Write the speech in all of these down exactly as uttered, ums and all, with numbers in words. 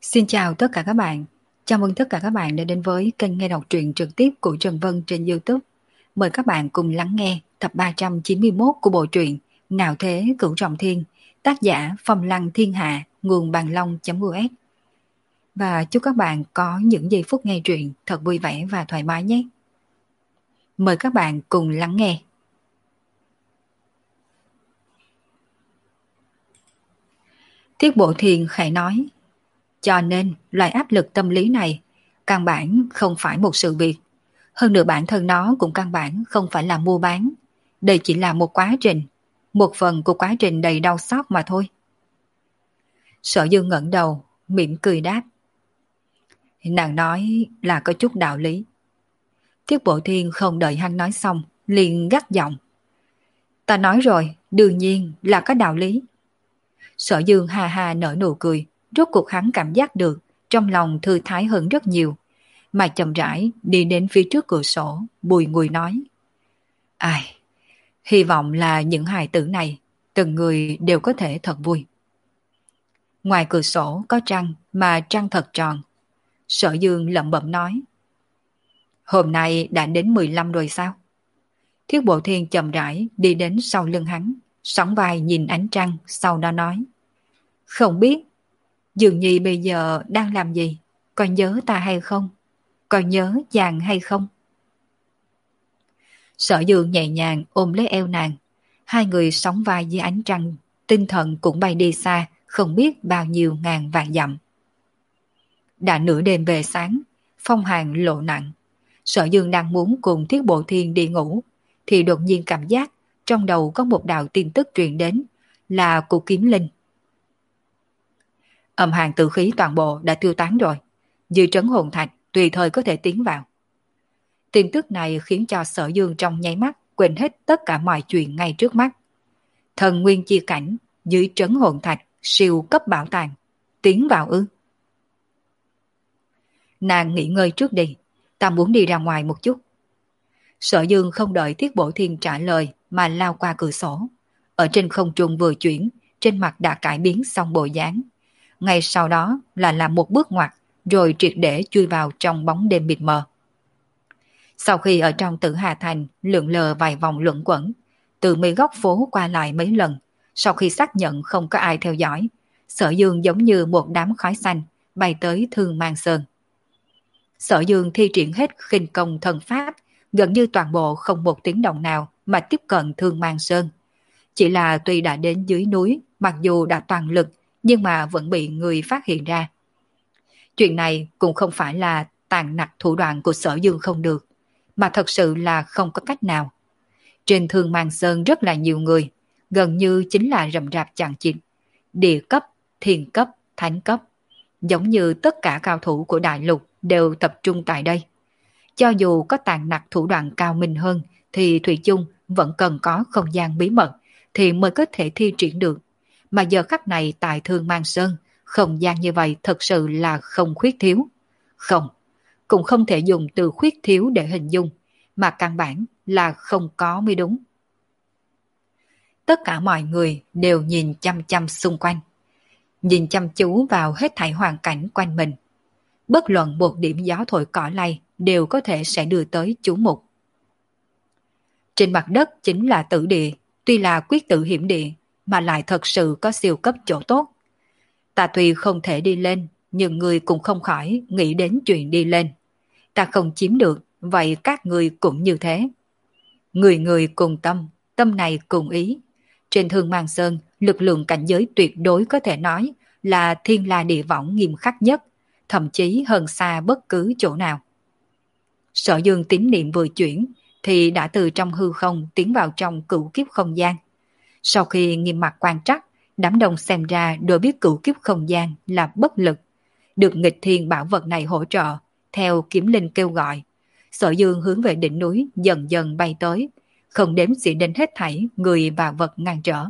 Xin chào tất cả các bạn. Chào mừng tất cả các bạn đã đến với kênh nghe đọc truyện trực tiếp của Trần Vân trên YouTube. Mời các bạn cùng lắng nghe tập ba trăm chín mươi mốt của bộ truyện Nào Thế Cửu Trọng Thiên, tác giả Phong Lăng Thiên Hạ, nguồn bàn long.us. Và chúc các bạn có những giây phút nghe truyện thật vui vẻ và thoải mái nhé. Mời các bạn cùng lắng nghe. Thiết Bộ Thiền khẽ nói: cho nên loại áp lực tâm lý này căn bản không phải một sự việc. Hơn nữa bản thân nó cũng căn bản không phải là mua bán. Đây chỉ là một quá trình, một phần của quá trình đầy đau xót mà thôi. Sở Dương ngẩng đầu, mỉm cười đáp. Nàng nói là có chút đạo lý. Thiết Bộ Thiên không đợi hắn nói xong, liền gắt giọng. Ta nói rồi, đương nhiên là có đạo lý. Sở Dương ha ha nở nụ cười, rốt cuộc hắn cảm giác được trong lòng thư thái hơn rất nhiều, mà chậm rãi đi đến phía trước cửa sổ, bùi ngùi nói. Ai, hy vọng là những hài tử này, từng người đều có thể thật vui. Ngoài cửa sổ có trăng, mà trăng thật tròn. Sở Dương lẩm bẩm nói. Hôm nay đã đến mười lăm rồi sao? Thiết Bộ Thiên chậm rãi đi đến sau lưng hắn, sóng vai nhìn ánh trăng, sau đó nói. Không biết, Dường Nhi bây giờ đang làm gì? Có nhớ ta hay không? Có nhớ chàng hay không? Sở Dương nhẹ nhàng ôm lấy eo nàng. Hai người sóng vai dưới ánh trăng, tinh thần cũng bay đi xa, không biết bao nhiêu ngàn vạn dặm. Đã nửa đêm về sáng, phong hàn lộ nặng. Sở Dương đang muốn cùng Thiết Bộ Thiên đi ngủ, thì đột nhiên cảm giác trong đầu có một đạo tin tức truyền đến, là của Kiếm Linh. Âm hàn tử khí toàn bộ đã tiêu tán rồi, dư trấn hồn thạch tùy thời có thể tiến vào. Tin tức này khiến cho Sở Dương trong nháy mắt quên hết tất cả mọi chuyện ngay trước mắt. Thần nguyên chi cảnh, dưới trấn hồn thạch, siêu cấp bảo tàng, tiến vào ư? Nàng nghỉ ngơi trước đi, ta muốn đi ra ngoài một chút. Sở Dương không đợi Thiết Bộ Thiên trả lời mà lao qua cửa sổ. Ở trên không trung vừa chuyển, trên mặt đã cải biến xong bộ dáng. Ngay sau đó là làm một bước ngoặt, rồi triệt để chui vào trong bóng đêm mịt mờ. Sau khi ở trong Tử Hà Thành lượn lờ vài vòng luẩn quẩn, từ mấy góc phố qua lại mấy lần, sau khi xác nhận không có ai theo dõi, Sở Dương giống như một đám khói xanh bay tới Thương Mang Sơn. Sở Dương thi triển hết khinh công thần pháp, gần như toàn bộ không một tiếng động nào mà tiếp cận Thương Mang Sơn. Chỉ là tuy đã đến dưới núi, mặc dù đã toàn lực, nhưng mà vẫn bị người phát hiện ra. Chuyện này cũng không phải là tàn nặc thủ đoạn của Sở Dương không được, mà thật sự là không có cách nào. Trên Thương Mang Sơn rất là nhiều người, gần như chính là rậm rạp chằng chịt, địa cấp, thiên cấp, thánh cấp. Giống như tất cả cao thủ của đại lục đều tập trung tại đây. Cho dù có tàn nặc thủ đoạn cao minh hơn, thì Thủy chung vẫn cần có không gian bí mật, thì mới có thể thi triển được. Mà giờ khắc này tại Thương Mang Sơn, không gian như vậy thật sự là không khuyết thiếu. Không, cũng không thể dùng từ khuyết thiếu để hình dung, mà căn bản là không có mới đúng. Tất cả mọi người đều nhìn chăm chăm xung quanh, nhìn chăm chú vào hết thảy hoàn cảnh quanh mình. Bất luận một điểm gió thổi cỏ lay đều có thể sẽ đưa tới chú mục. Trên mặt đất chính là tử địa, tuy là quyết tử hiểm địa, mà lại thật sự có siêu cấp chỗ tốt. Ta tuy không thể đi lên, nhưng người cũng không khỏi nghĩ đến chuyện đi lên. Ta không chiếm được, vậy các người cũng như thế. Người người cùng tâm, tâm này cùng ý. Trên Thương Mang Sơn, lực lượng cảnh giới tuyệt đối có thể nói là thiên la địa võng nghiêm khắc nhất, thậm chí hơn xa bất cứ chỗ nào. Sở Dương tín niệm vừa chuyển, thì đã từ trong hư không tiến vào trong cửu kiếp không gian. Sau khi nghiêm mặt quan trắc, đám đông xem ra đều biết cửu kiếp không gian là bất lực. Được nghịch thiên bảo vật này hỗ trợ, theo Kiếm Linh kêu gọi, Sở Dương hướng về đỉnh núi dần dần bay tới, không đếm xỉa đến hết thảy người và vật ngăn trở.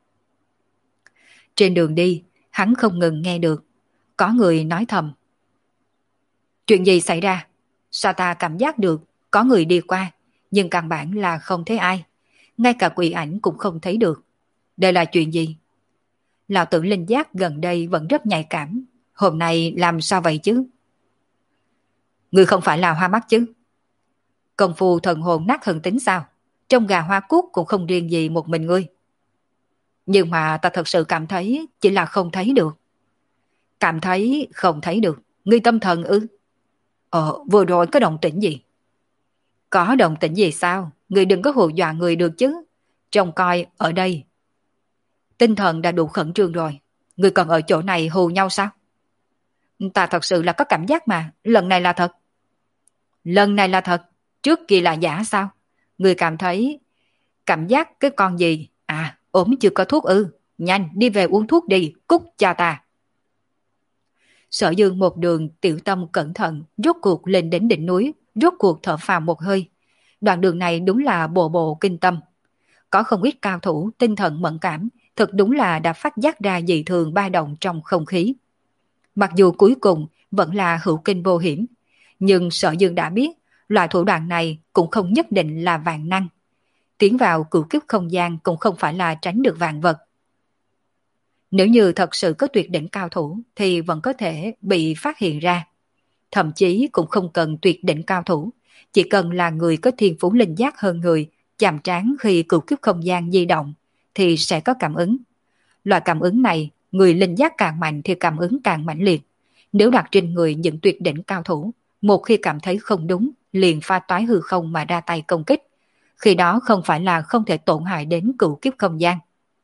Trên đường đi, hắn không ngừng nghe được có người nói thầm. Chuyện gì xảy ra? Sao ta cảm giác được có người đi qua, nhưng căn bản là không thấy ai. Ngay cả quỷ ảnh cũng không thấy được. Đây là chuyện gì? Lão tử linh giác gần đây vẫn rất nhạy cảm. Hôm nay làm sao vậy chứ? Ngươi không phải là hoa mắt chứ? Công phu thần hồn nát thần tính sao? Trong gà hoa cúc cũng không riêng gì một mình ngươi. Nhưng mà ta thật sự cảm thấy chỉ là không thấy được. Cảm thấy không thấy được. Ngươi tâm thần ư? Ờ, vừa rồi có động tĩnh gì? Có động tĩnh gì sao? Ngươi đừng có hù dọa người được chứ. Trông coi ở đây. Tinh thần đã đủ khẩn trương rồi. Ngươi còn ở chỗ này hù nhau sao? Ta thật sự là có cảm giác mà. Lần này là thật. Lần này là thật. Trước kia là giả sao? Ngươi cảm thấy cảm giác cái con gì? À, ốm chưa có thuốc ư? Nhanh, đi về uống thuốc đi, cút cho ta. Sở Dương một đường tiểu tâm cẩn thận, rốt cuộc lên đến đỉnh núi, rốt cuộc thở phào một hơi. Đoạn đường này đúng là bộ bộ kinh tâm. Có không ít cao thủ tinh thần mẫn cảm, thật đúng là đã phát giác ra dị thường ba động trong không khí. Mặc dù cuối cùng vẫn là hữu kinh vô hiểm, nhưng Sở Dương đã biết loại thủ đoạn này cũng không nhất định là vạn năng. Tiến vào cửu kiếp không gian cũng không phải là tránh được vạn vật. Nếu như thật sự có tuyệt đỉnh cao thủ thì vẫn có thể bị phát hiện ra. Thậm chí cũng không cần tuyệt đỉnh cao thủ, chỉ cần là người có thiên phú linh giác hơn người, chạm trán khi cửu kiếp không gian di động thì sẽ có cảm ứng. Loại cảm ứng này, người linh giác càng mạnh thì cảm ứng càng mãnh liệt. Nếu đặt trên người những tuyệt đỉnh cao thủ, một khi cảm thấy không đúng, liền pha toái hư không mà ra tay công kích. Khi đó không phải là không thể tổn hại đến cửu kiếp không gian.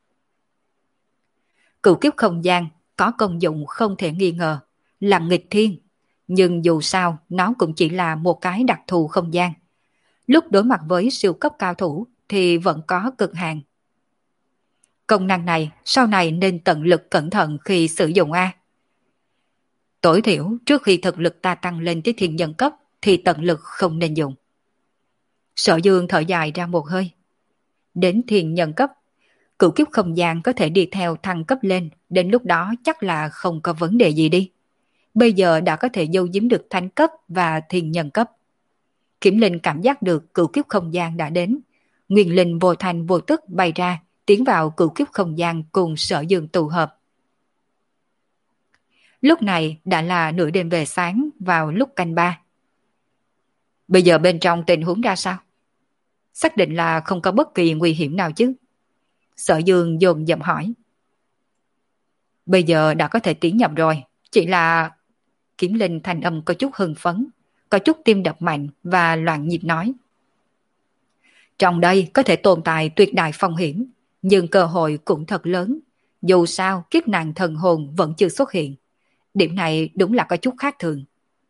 Cửu kiếp không gian có công dụng không thể nghi ngờ, là nghịch thiên. Nhưng dù sao, nó cũng chỉ là một cái đặc thù không gian. Lúc đối mặt với siêu cấp cao thủ thì vẫn có cực hạn. Công năng này sau này nên tận lực cẩn thận khi sử dụng A. Tối thiểu trước khi thực lực ta tăng lên tới thiên nhân cấp thì tận lực không nên dùng. Sở Dương thở dài ra một hơi. Đến thiên nhân cấp, cửu kiếp không gian có thể đi theo thăng cấp lên, đến lúc đó chắc là không có vấn đề gì đi. Bây giờ đã có thể giấu giếm được thánh cấp và thiên nhân cấp. Kiểm Linh cảm giác được cửu kiếp không gian đã đến. Nguyên linh vô thành vô tức bay ra, tiến vào cửu kiếp không gian cùng Sở Dương tụ hợp. Lúc này đã là nửa đêm về sáng vào lúc canh ba. Bây giờ bên trong tình huống ra sao? Xác định là không có bất kỳ nguy hiểm nào chứ? Sở Dương dồn dập hỏi. Bây giờ đã có thể tiến nhập rồi, chỉ là... Kiếm Linh thành âm có chút hưng phấn, có chút tim đập mạnh và loạn nhịp nói. Trong đây có thể tồn tại tuyệt đại phong hiểm, nhưng cơ hội cũng thật lớn. Dù sao kiếp nạn thần hồn vẫn chưa xuất hiện. Điểm này đúng là có chút khác thường.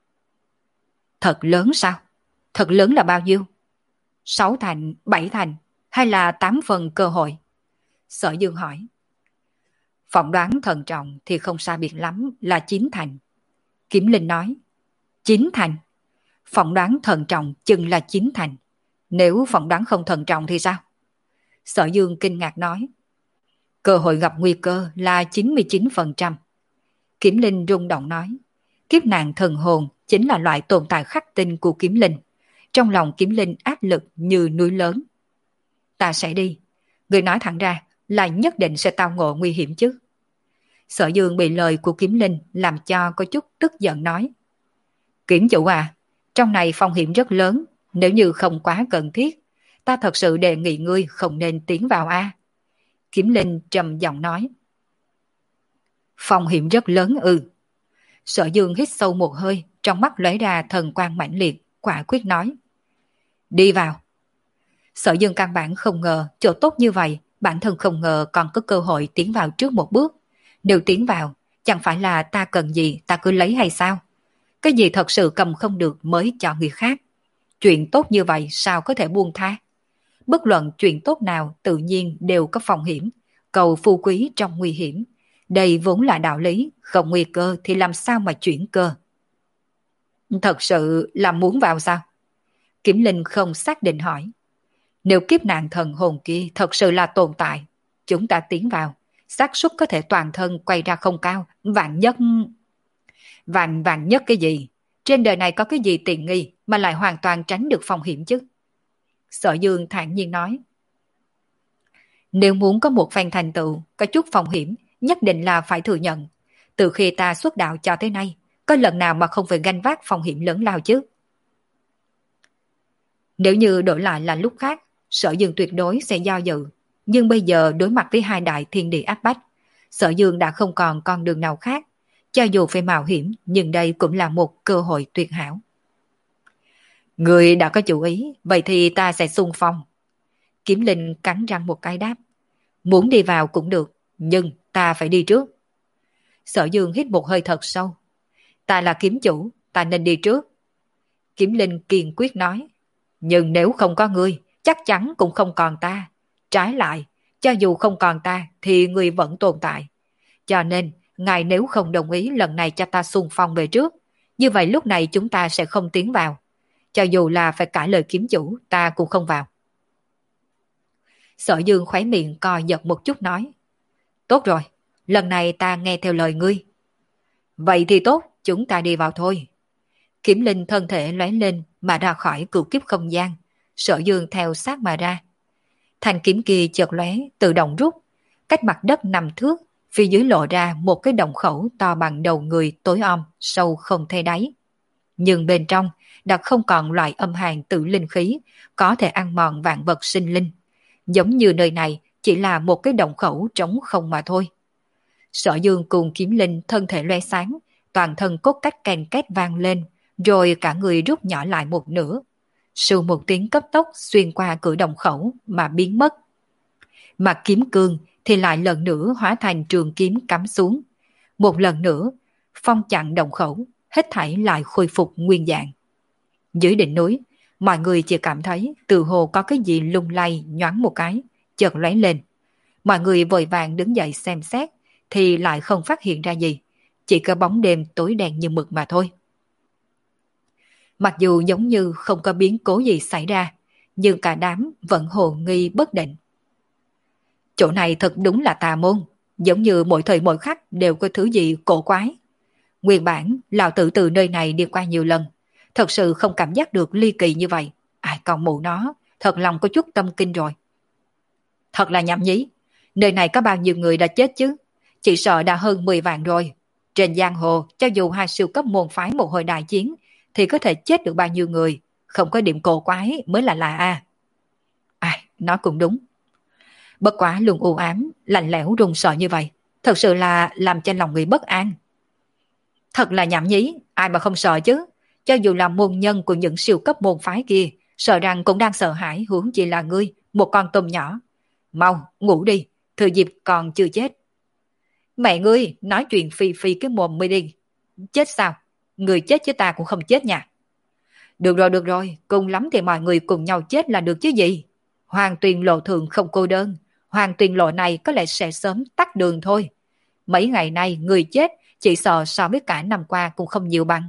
Thật lớn sao? Thật lớn là bao nhiêu? Sáu thành, bảy thành, hay là tám phần cơ hội? Sở Dương hỏi. Phỏng đoán thận trọng thì không xa biệt lắm là chín thành. Kiếm Linh nói. Chín thành? Phỏng đoán thận trọng chừng là chín thành. Nếu phỏng đoán không thận trọng thì sao? Sở Dương kinh ngạc nói. Cơ hội gặp nguy cơ là chín mươi chín phần trăm. Kiếm Linh rung động nói. Kiếp nạn thần hồn chính là loại tồn tại khắc tinh của Kiếm Linh. Trong lòng Kiếm Linh áp lực như núi lớn. Ta sẽ đi. Người nói thẳng ra là nhất định sẽ tao ngộ nguy hiểm chứ. Sở Dương bị lời của Kiếm Linh làm cho có chút tức giận nói. Kiếm chủ à, trong này phong hiểm rất lớn, nếu như không quá cần thiết, ta thật sự đề nghị ngươi không nên tiến vào a. Kiếm Linh trầm giọng nói. Phong hiểm rất lớn ư. Sở Dương hít sâu một hơi, trong mắt lóe ra thần quang mãnh liệt, quả quyết nói. Đi vào. Sở Dương căn bản không ngờ chỗ tốt như vậy, bản thân không ngờ còn có cơ hội tiến vào trước một bước. Nếu tiến vào, chẳng phải là ta cần gì ta cứ lấy hay sao? Cái gì thật sự cầm không được mới cho người khác. Chuyện tốt như vậy sao có thể buông tha? Bất luận chuyện tốt nào tự nhiên đều có phong hiểm, cầu phú quý trong nguy hiểm. Đây vốn là đạo lý, không nguy cơ thì làm sao mà chuyển cơ? Thật sự là muốn vào sao? Kiểm Linh không xác định hỏi. Nếu kiếp nạn thần hồn kia thật sự là tồn tại, chúng ta tiến vào, xác suất có thể toàn thân quay ra không cao, vạn nhất... Vạn vạn nhất cái gì? Trên đời này có cái gì tiện nghi mà lại hoàn toàn tránh được phong hiểm chứ? Sở Dương thản nhiên nói. Nếu muốn có một phen thành tựu, có chút phong hiểm, nhất định là phải thừa nhận. Từ khi ta xuất đạo cho tới nay, có lần nào mà không phải gánh vác phong hiểm lớn lao chứ? Nếu như đổi lại là lúc khác, Sở Dương tuyệt đối sẽ do dự. Nhưng bây giờ đối mặt với hai đại thiên địa áp bách, Sở Dương đã không còn con đường nào khác. Cho dù phải mạo hiểm, nhưng đây cũng là một cơ hội tuyệt hảo. Người đã có chủ ý, vậy thì ta sẽ xung phong. Kiếm Linh cắn răng một cái đáp. Muốn đi vào cũng được, nhưng ta phải đi trước. Sở Dương hít một hơi thật sâu. Ta là kiếm chủ, ta nên đi trước. Kiếm Linh kiên quyết nói. Nhưng nếu không có ngươi, chắc chắn cũng không còn ta. Trái lại, cho dù không còn ta thì ngươi vẫn tồn tại. Cho nên, ngài nếu không đồng ý lần này cho ta xung phong về trước, như vậy lúc này chúng ta sẽ không tiến vào. Cho dù là phải cãi lời kiếm chủ, ta cũng không vào. Sở Dương khóe miệng co giật một chút nói. Tốt rồi, lần này ta nghe theo lời ngươi. Vậy thì tốt, chúng ta đi vào thôi. Kiếm Linh thân thể lóe lên mà ra khỏi cửu kiếp không gian. Sở Dương theo sát mà ra. Thanh kiếm kia chợt lóe, tự động rút. Cách mặt đất năm thước, phía dưới lộ ra một cái động khẩu to bằng đầu người tối om, sâu không thấy đáy. Nhưng bên trong đã không còn loại âm hàn tự linh khí có thể ăn mòn vạn vật sinh linh. Giống như nơi này chỉ là một cái động khẩu trống không mà thôi. Sở Dương cùng Kiếm Linh thân thể loe sáng, toàn thân cốt cách kèn két vang lên, rồi cả người rút nhỏ lại một nửa. Sưu một tiếng cấp tốc xuyên qua cửa động khẩu mà biến mất. Mà kiếm cương thì lại lần nữa hóa thành trường kiếm cắm xuống. Một lần nữa, phong chặn động khẩu, hết thảy lại khôi phục nguyên dạng. Dưới đỉnh núi, mọi người chỉ cảm thấy từ hồ có cái gì lung lay nhoáng một cái, chợt lóe lên. Mọi người vội vàng đứng dậy xem xét, thì lại không phát hiện ra gì, chỉ có bóng đêm tối đen như mực mà thôi. Mặc dù giống như không có biến cố gì xảy ra, nhưng cả đám vẫn hồ nghi bất định. Chỗ này thật đúng là tà môn, giống như mỗi thời mỗi khắc đều có thứ gì cổ quái. Nguyên bản, lão tử từ nơi này đi qua nhiều lần, thật sự không cảm giác được ly kỳ như vậy. Ai còn mụ nó, thật lòng có chút tâm kinh rồi. Thật là nhảm nhí, nơi này có bao nhiêu người đã chết chứ? Chỉ sợ đã hơn mười vạn rồi. Trên giang hồ, cho dù hai siêu cấp môn phái một hồi đại chiến, thì có thể chết được bao nhiêu người, không có điểm cổ quái mới là lạ à. Ai, nói cũng đúng. Bất quá luôn u ám, lạnh lẽo run sợ như vậy, thật sự là làm cho lòng người bất an. Thật là nhảm nhí, ai mà không sợ chứ? Cho dù là môn nhân của những siêu cấp môn phái kia, sợ rằng cũng đang sợ hãi, huống chỉ là ngươi, một con tôm nhỏ. Mau, ngủ đi, thừa dịp còn chưa chết. Mẹ ngươi, nói chuyện phi phi cái mồm mới đi. Chết sao? Người chết chứ ta cũng không chết nha. Được rồi, được rồi, cùng lắm thì mọi người cùng nhau chết là được chứ gì. Hoàng Tuyền lộ thường không cô đơn, Hoàng Tuyền lộ này có lẽ sẽ sớm tắt đường thôi. Mấy ngày nay người chết chỉ sợ so với cả năm qua cũng không nhiều bằng.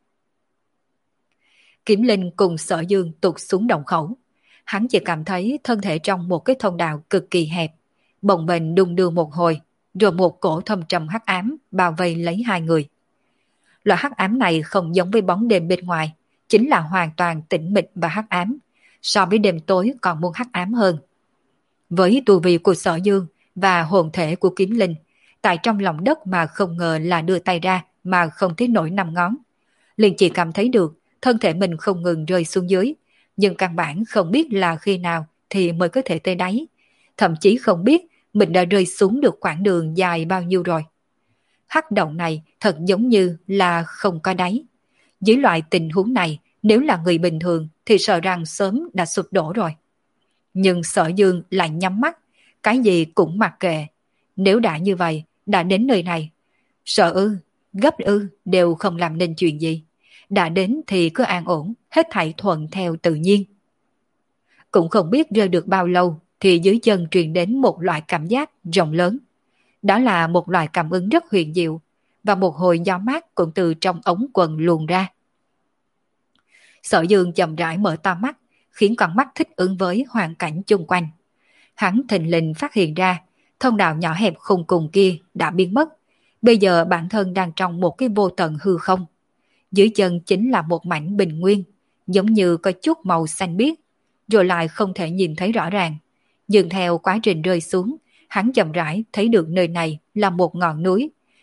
Kiếm Linh cùng Sở Dương tụt xuống động khẩu. Hắn chỉ cảm thấy thân thể trong một cái thông đạo cực kỳ hẹp, bồng bềnh đung đưa một hồi, rồi một cổ thâm trầm hắc ám bao vây lấy hai người. Loại hắc ám này không giống với bóng đêm bên ngoài, chính là hoàn toàn tĩnh mịch và hắc ám, so với đêm tối còn muốn hắc ám hơn. Với tu vi của Sở Dương và hồn thể của Kiếm Linh, tại trong lòng đất mà không ngờ là đưa tay ra mà không thấy nổi năm ngón. Liền chỉ cảm thấy được thân thể mình không ngừng rơi xuống dưới, nhưng căn bản không biết là khi nào thì mới có thể tới đáy, thậm chí không biết mình đã rơi xuống được quãng đường dài bao nhiêu rồi. Hắc động này thật giống như là không có đáy. Dưới loại tình huống này, nếu là người bình thường thì sợ rằng sớm đã sụp đổ rồi. Nhưng Sở Dương lại nhắm mắt, cái gì cũng mặc kệ. Nếu đã như vậy, đã đến nơi này, sợ ư, gấp ư, đều không làm nên chuyện gì. Đã đến thì cứ an ổn, hết thảy thuận theo tự nhiên. Cũng không biết rơi được bao lâu thì dưới chân truyền đến một loại cảm giác rộng lớn. Đó là một loại cảm ứng rất huyền diệu, và một hồi gió mát cũng từ trong ống quần luồn ra. Sở Dương chậm rãi mở to mắt, khiến con mắt thích ứng với hoàn cảnh chung quanh. Hắn thình lình phát hiện ra, thông đạo nhỏ hẹp khùng cùng kia đã biến mất. Bây giờ bản thân đang trong một cái vô tận hư không. Dưới chân chính là một mảnh bình nguyên, giống như có chút màu xanh biếc, rồi lại không thể nhìn thấy rõ ràng. Nhưng theo quá trình rơi xuống, hắn chậm rãi thấy được nơi này là một ngọn núi,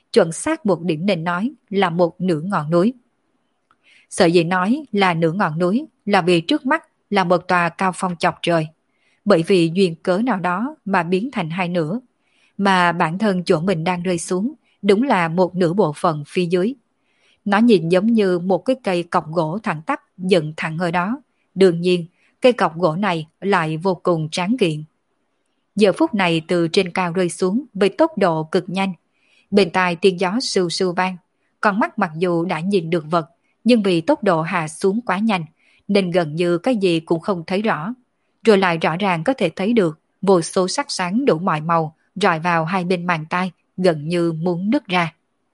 chuẩn xác một điểm nên nói là một nửa ngọn núi. Sở dĩ nói là nửa ngọn núi là vì trước mắt là một tòa cao phong chọc trời, bởi vì duyên cớ nào đó mà biến thành hai nửa, mà bản thân chỗ mình đang rơi xuống đúng là một nửa bộ phận phía dưới. Nó nhìn giống như một cái cây cọc gỗ thẳng tắp dựng thẳng ở đó. Đương nhiên, cây cọc gỗ này lại vô cùng tráng kiện. Giờ phút này từ trên cao rơi xuống với tốc độ cực nhanh. Bên tai tiếng gió sưu sưu vang. Con mắt mặc dù đã nhìn được vật, nhưng vì tốc độ hạ xuống quá nhanh, nên gần như cái gì cũng không thấy rõ. Rồi lại rõ ràng có thể thấy được vô số sắc sáng đủ mọi màu rọi vào hai bên màn tai, gần như muốn nứt ra.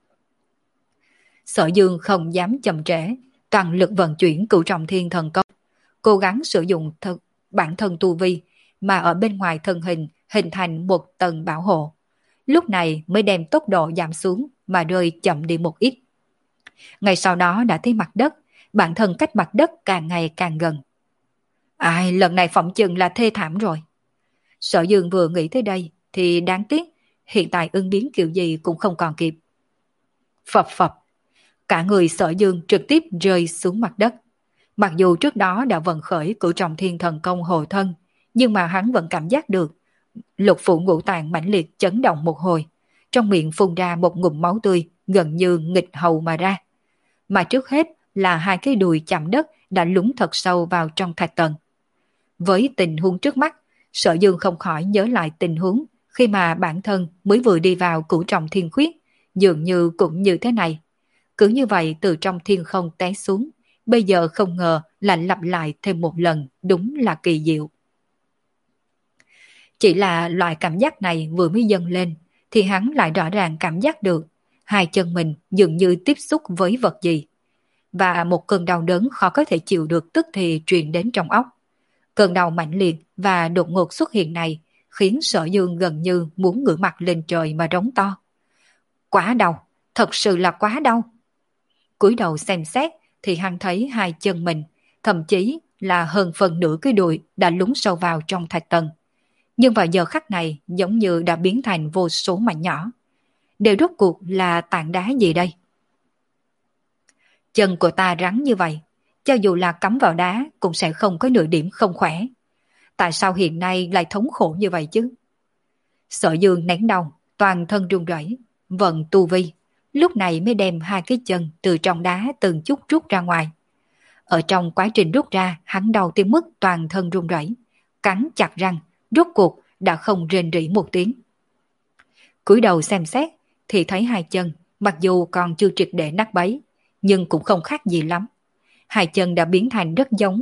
Sở Dương không dám chậm trễ, toàn lực vận chuyển cửu trọng thiên thần công, cố gắng sử dụng th- bản thân tu vi mà ở bên ngoài thân hình hình thành một tầng bảo hộ. Lúc này mới đem tốc độ giảm xuống mà rơi chậm đi một ít. Ngay sau đó đã thấy mặt đất, bản thân cách mặt đất càng ngày càng gần. Ai, lần này phỏng chừng là thê thảm rồi. Sở Dương vừa nghĩ tới đây thì đáng tiếc, hiện tại ứng biến kiểu gì cũng không còn kịp. Phập phập, cả người Sở Dương trực tiếp rơi xuống mặt đất. Mặc dù trước đó đã vận khởi cửu trọng thiên thần công hộ thân, nhưng mà hắn vẫn cảm giác được lục phủ ngũ tạng mãnh liệt chấn động một hồi, trong miệng phun ra một ngụm máu tươi gần như nghịch hầu mà ra. Mà trước hết là hai cái đùi chạm đất đã lún thật sâu vào trong thạch tầng. Với tình huống trước mắt, Sở Dương không khỏi nhớ lại tình huống khi mà bản thân mới vừa đi vào cửu trọng thiên khuyết, dường như cũng như thế này. Cứ như vậy từ trong thiên không té xuống, bây giờ không ngờ lại lặp lại thêm một lần, đúng là kỳ diệu. Chỉ là loại cảm giác này vừa mới dâng lên, thì hắn lại rõ ràng cảm giác được hai chân mình dường như tiếp xúc với vật gì. Và một cơn đau đớn khó có thể chịu được tức thì truyền đến trong óc. Cơn đau mạnh liệt và đột ngột xuất hiện này khiến Sở Dương gần như muốn ngửa mặt lên trời mà rống to. Quá đau, thật sự là quá đau. Cúi đầu xem xét thì hắn thấy hai chân mình, thậm chí là hơn phần nửa cái đùi đã lún sâu vào trong thạch tầng. Nhưng vào giờ khắc này giống như đã biến thành vô số mảnh nhỏ. Đều rốt cuộc là tảng đá gì đây? Chân của ta rắn như vậy, cho dù là cắm vào đá cũng sẽ không có nửa điểm không khỏe. Tại sao hiện nay lại thống khổ như vậy chứ? Sở Dương nén đau, toàn thân run rẩy, vận tu vi, lúc này mới đem hai cái chân từ trong đá từng chút rút ra ngoài. Ở trong quá trình rút ra, hắn đau tới mức toàn thân run rẩy, cắn chặt răng, rốt cuộc đã không rên rỉ một tiếng. Cúi đầu xem xét thì thấy hai chân, mặc dù còn chưa triệt để nát bấy, nhưng cũng không khác gì lắm. Hai chân đã biến thành rất giống.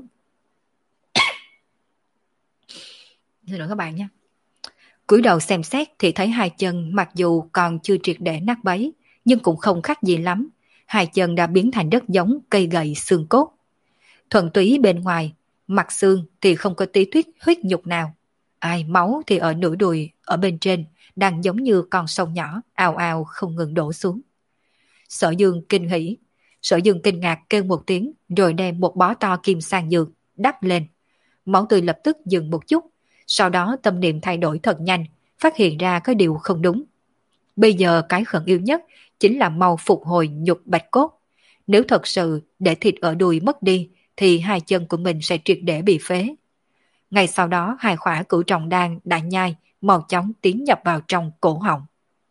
Xin lỗi các bạn nha. Cúi đầu xem xét thì thấy hai chân mặc dù còn chưa triệt để nát bấy, nhưng cũng không khác gì lắm. Hai chân đã biến thành rất giống cây gậy xương cốt. Thuần túy bên ngoài, mặt xương thì không có tí tuyết huyết nhục nào. Ai máu thì ở nửa đùi, ở bên trên, đang giống như con sông nhỏ, ào ào không ngừng đổ xuống. Sở Dương kinh hỉ, Sở Dương kinh ngạc kêu một tiếng, rồi đem một bó to kim sang dược, đắp lên. Máu tươi lập tức dừng một chút, sau đó tâm niệm thay đổi thật nhanh, phát hiện ra có điều không đúng. Bây giờ cái khẩn yếu nhất chính là mau phục hồi nhục bạch cốt. Nếu thật sự để thịt ở đùi mất đi, thì hai chân của mình sẽ triệt để bị phế. Ngay sau đó hai khỏa cửu trọng đan đã nhai, mau chóng tiến nhập vào trong cổ họng.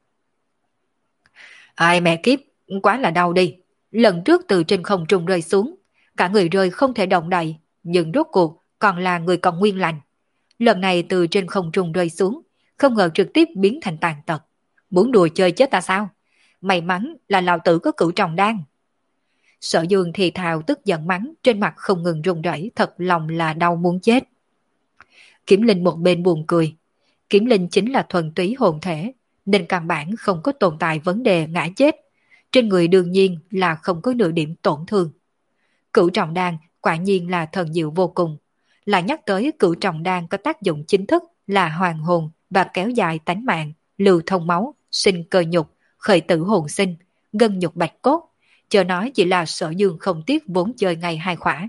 Ai mẹ kiếp, quá là đau đi. Lần trước từ trên không trung rơi xuống, cả người rơi không thể động đậy, nhưng rốt cuộc còn là người còn nguyên lành. Lần này từ trên không trung rơi xuống, không ngờ trực tiếp biến thành tàn tật. Muốn đùa chơi chết ta sao? May mắn là lão tử có cửu trọng đan. Sở Dương thì thào tức giận mắng, trên mặt không ngừng run rẩy, thật lòng là đau muốn chết. Kiếm Linh một bên buồn cười. Kiếm Linh chính là thuần túy hồn thể, nên căn bản không có tồn tại vấn đề ngã chết. Trên người đương nhiên là không có nửa điểm tổn thương. Cửu trọng đan quả nhiên là thần diệu vô cùng. Là nhắc tới cửu trọng đan có tác dụng chính thức là hoàn hồn và kéo dài tánh mạng, lưu thông máu, sinh cơ nhục, khởi tử hồn sinh, gân nhục bạch cốt. Chờ nói chỉ là Sở Dương không tiếc vốn chơi ngay hai khỏa.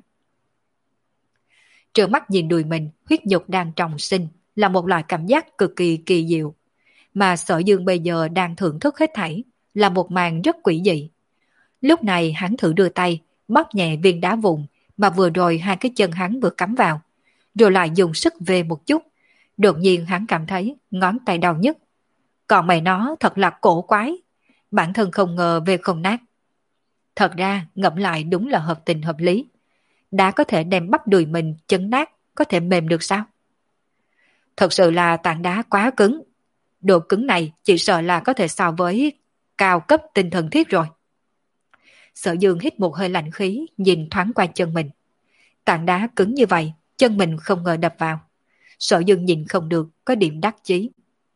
Trơ mắt nhìn đùi mình, huyết nhục đang trọng sinh là một loại cảm giác cực kỳ kỳ diệu. Mà Sở Dương bây giờ đang thưởng thức hết thảy, là một màn rất quỷ dị. Lúc này hắn thử đưa tay, bóp nhẹ viên đá vụn mà vừa rồi hai cái chân hắn vừa cắm vào, rồi lại dùng sức về một chút. Đột nhiên hắn cảm thấy ngón tay đau nhức. Còn mày nó thật là cổ quái, bản thân không ngờ về không nát. Thật ra ngẫm lại đúng là hợp tình hợp lý. Đá có thể đem bắp đùi mình chấn nát, có thể mềm được sao? Thật sự là tảng đá quá cứng. Độ cứng này chỉ sợ là có thể so với cao cấp tinh thần thiết rồi. Sở Dương hít một hơi lạnh khí, nhìn thoáng qua chân mình. Tảng đá cứng như vậy, chân mình không ngờ đập vào. Sở Dương nhìn không được, có điểm đắc chí.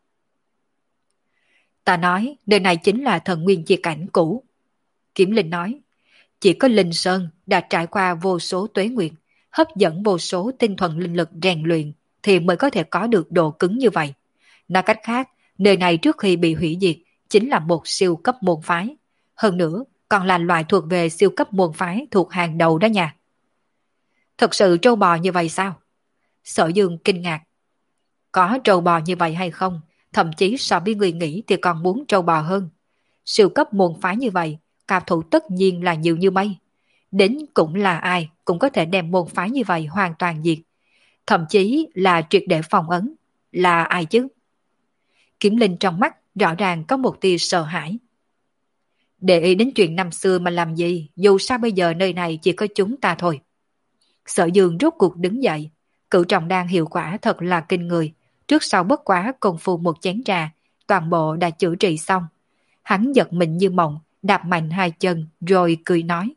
Ta nói, nơi này chính là thần nguyên chi cảnh cũ. Kiểm Linh nói, chỉ có Linh Sơn đã trải qua vô số tuế nguyệt, hấp dẫn vô số tinh thuần linh lực rèn luyện, thì mới có thể có được độ cứng như vậy. Nói cách khác, nơi này trước khi bị hủy diệt, chính là một siêu cấp môn phái. Hơn nữa, còn là loại thuộc về siêu cấp môn phái thuộc hàng đầu đó nha. Thật sự trâu bò như vậy sao? Sở Dương kinh ngạc. Có trâu bò như vậy hay không? Thậm chí so với người nghĩ thì còn muốn trâu bò hơn. Siêu cấp môn phái như vậy, cao thủ tất nhiên là nhiều như mây. Đến cũng là ai cũng có thể đem môn phái như vậy hoàn toàn diệt. Thậm chí là triệt để phòng ấn. Là ai chứ? Kiểm Linh trong mắt rõ ràng có một tia sợ hãi. Để ý đến chuyện năm xưa mà làm gì, dù sao bây giờ nơi này chỉ có chúng ta thôi. Sở Dương rốt cuộc đứng dậy, cửu trọng đan hiệu quả thật là kinh người, trước sau bất quá công phu một chén trà, toàn bộ đã chữa trị xong. Hắn giật mình như mộng, đạp mạnh hai chân rồi cười nói.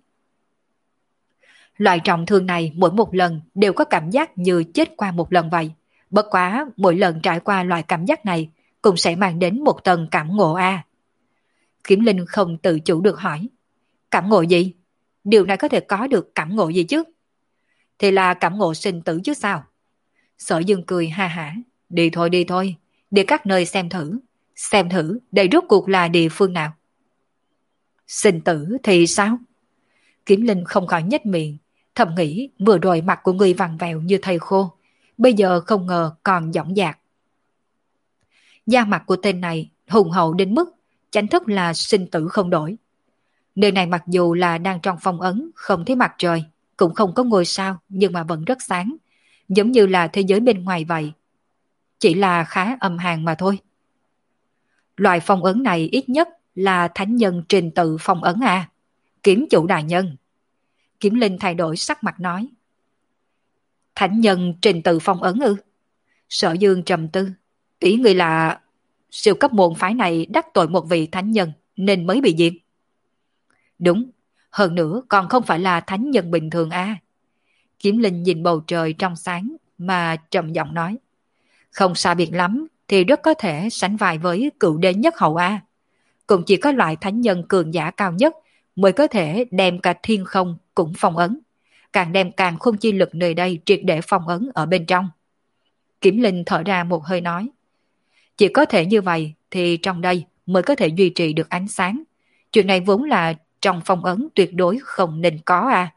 Loại trọng thương này mỗi một lần đều có cảm giác như chết qua một lần vậy. Bất quá mỗi lần trải qua loại cảm giác này cũng sẽ mang đến một tầng cảm ngộ a. À. Kiểm Linh không tự chủ được hỏi. Cảm ngộ gì? Điều này có thể có được cảm ngộ gì chứ? Thì là cảm ngộ sinh tử chứ sao? Sở Dương cười ha hả. Đi thôi đi thôi, đi các nơi xem thử. Xem thử đây rốt cuộc là địa phương nào? Sinh tử thì sao? Kiểm Linh không khỏi nhếch miệng, thầm nghĩ vừa rồi mặt của người vằn vẹo như thây khô, bây giờ không ngờ còn dõng dạc. Da mặt của tên này hùng hậu đến mức chánh thức là sinh tử không đổi. Nơi này mặc dù là đang trong phong ấn, không thấy mặt trời, cũng không có ngôi sao, nhưng mà vẫn rất sáng, giống như là thế giới bên ngoài vậy. Chỉ là khá âm hàn mà thôi. Loại phong ấn này ít nhất là thánh nhân trình tự phong ấn à? Kiếm chủ đại nhân. Kiếm Linh thay đổi sắc mặt nói. Thánh nhân trình tự phong ấn ư? Sở Dương trầm tư. Ý người là siêu cấp môn phái này đắc tội một vị thánh nhân nên mới bị diệt. Đúng, hơn nữa còn không phải là thánh nhân bình thường à? Kiếm Linh nhìn bầu trời trong sáng mà trầm giọng nói. Không xa biệt lắm thì rất có thể sánh vai với cựu đế nhất hậu a. Cũng chỉ có loại thánh nhân cường giả cao nhất mới có thể đem cả thiên không cũng phong ấn, càng đem càng không chi lực nơi đây triệt để phong ấn ở bên trong. Kiểm Linh thở ra một hơi nói. Chỉ có thể như vậy thì trong đây mới có thể duy trì được ánh sáng. Chuyện này vốn là trong phong ấn tuyệt đối không nên có à.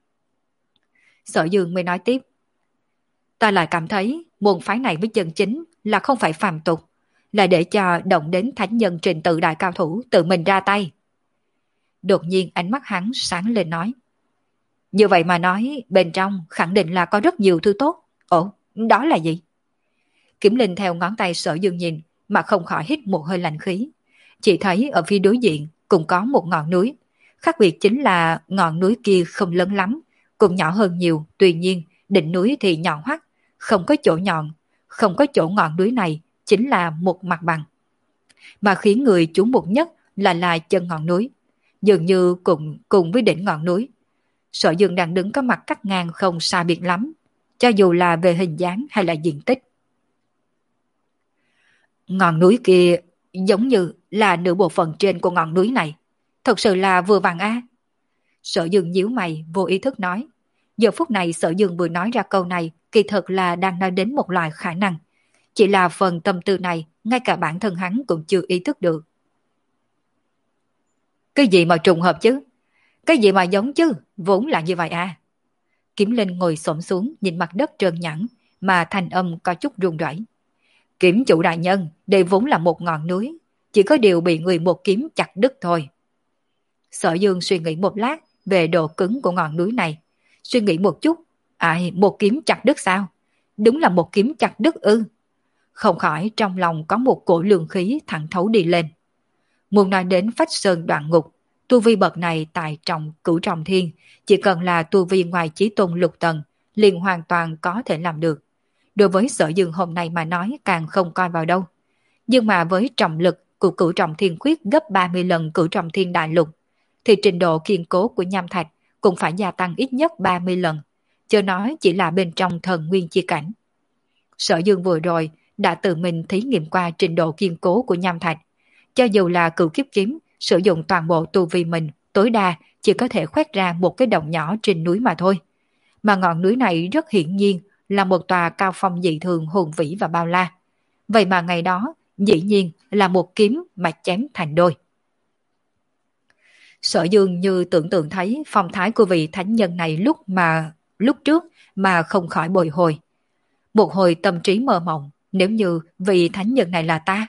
Sở Dương mới nói tiếp. Ta lại cảm thấy môn phái này với chân chính là không phải phàm tục, là để cho động đến thánh nhân trình tự đại cao thủ tự mình ra tay. Đột nhiên ánh mắt hắn sáng lên nói. Như vậy mà nói, bên trong khẳng định là có rất nhiều thứ tốt. Ồ, đó là gì? Kiểm Linh theo ngón tay Sở Dương nhìn mà không khỏi hít một hơi lạnh khí. Chỉ thấy ở phía đối diện cũng có một ngọn núi. Khác biệt chính là ngọn núi kia không lớn lắm, cũng nhỏ hơn nhiều. Tuy nhiên, đỉnh núi thì nhọn hoắt, không có chỗ nhọn, không có chỗ ngọn núi này chính là một mặt bằng. Mà khiến người chú mục nhất là là chân ngọn núi, dường như cùng cùng với đỉnh ngọn núi. Sở Dương đang đứng có mặt cắt ngang không xa biệt lắm, cho dù là về hình dáng hay là diện tích. Ngọn núi kia giống như là nửa bộ phận trên của ngọn núi này, thật sự là vừa vặn a. Sở Dương nhíu mày vô ý thức nói. Giờ phút này Sở Dương vừa nói ra câu này kỳ thực là đang nói đến một loại khả năng. Chỉ là phần tâm tư này ngay cả bản thân hắn cũng chưa ý thức được. Cái gì mà trùng hợp chứ? Cái gì mà giống chứ? Vốn là như vậy à? Kiếm Linh ngồi xổm xuống nhìn mặt đất trơn nhẵn mà thanh âm có chút run rẩy. Kiểm chủ đại nhân, đây vốn là một ngọn núi. chỉ có điều bị người một kiếm chặt đứt thôi. Sở Dương suy nghĩ một lát về độ cứng của ngọn núi này. Suy nghĩ một chút, ai một kiếm chặt đứt sao? Đúng là một kiếm chặt đứt ư. Không khỏi trong lòng có một cổ lương khí thẳng thấu đi lên. Muốn nói đến phách sơn đoạn ngục, tu vi bậc này tại trọng cửu trọng thiên, chỉ cần là tu vi ngoài chí tôn lục tầng, liền hoàn toàn có thể làm được. Đối với Sở Dương hôm nay mà nói càng không coi vào đâu. Nhưng mà với trọng lực của cửu trọng thiên khuyết gấp ba mươi lần cửu trọng thiên đại lục, thì trình độ kiên cố của nham thạch cũng phải gia tăng ít nhất ba mươi lần, chớ nói chỉ là bên trong thần nguyên chi cảnh. Sở Dương vừa rồi đã tự mình thí nghiệm qua trình độ kiên cố của nham thạch. Cho dù là cửu kiếp kiếm sử dụng toàn bộ tu vi mình, tối đa chỉ có thể khoét ra một cái động nhỏ trên núi mà thôi. Mà ngọn núi này rất hiển nhiên là một tòa cao phong dị thường hùng vĩ và bao la. Vậy mà ngày đó dĩ nhiên là một kiếm mà chém thành đôi. Sở Dương như tưởng tượng thấy phong thái của vị thánh nhân này lúc mà lúc trước mà không khỏi bồi hồi. Một hồi tâm trí mơ mộng, nếu như vị thánh nhân này là ta.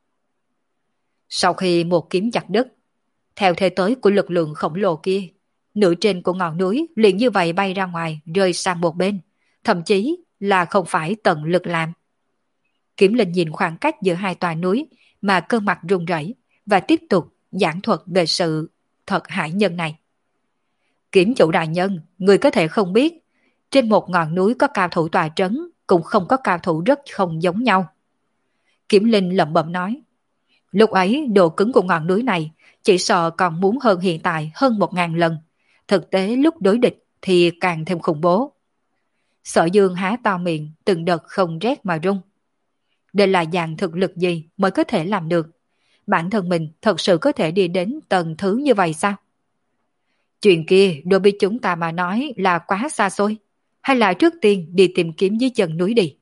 Sau khi một kiếm chặt đứt, theo thế tới của lực lượng khổng lồ kia, nửa trên của ngọn núi liền như vậy bay ra ngoài, rơi sang một bên, thậm chí là không phải tận lực làm. Kiếm Linh nhìn khoảng cách giữa hai tòa núi mà cơ mặt run rẩy và tiếp tục giảng thuật về sự thật hải nhân này. Kiếm chủ đại nhân, người có thể không biết, trên một ngọn núi có cao thủ tòa trấn, cũng không có cao thủ rất không giống nhau. Kiếm Linh lẩm bẩm nói, lúc ấy độ cứng của ngọn núi này chỉ sợ còn muốn hơn hiện tại hơn một ngàn lần. Thực tế lúc đối địch thì càng thêm khủng bố. Sở Dương há to miệng, từng đợt không rét mà run. Đây là dạng thực lực gì mới có thể làm được? Bản thân mình thật sự có thể đi đến tầng thứ như vậy sao? Chuyện kia đối với chúng ta mà nói là quá xa xôi. Hay là trước tiên đi tìm kiếm dưới chân núi đi?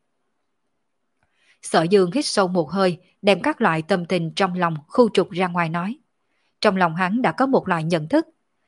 Sở Dương hít sâu một hơi, đem các loại tâm tình trong lòng khu trục ra ngoài nói. Trong lòng hắn đã có một loại nhận thức.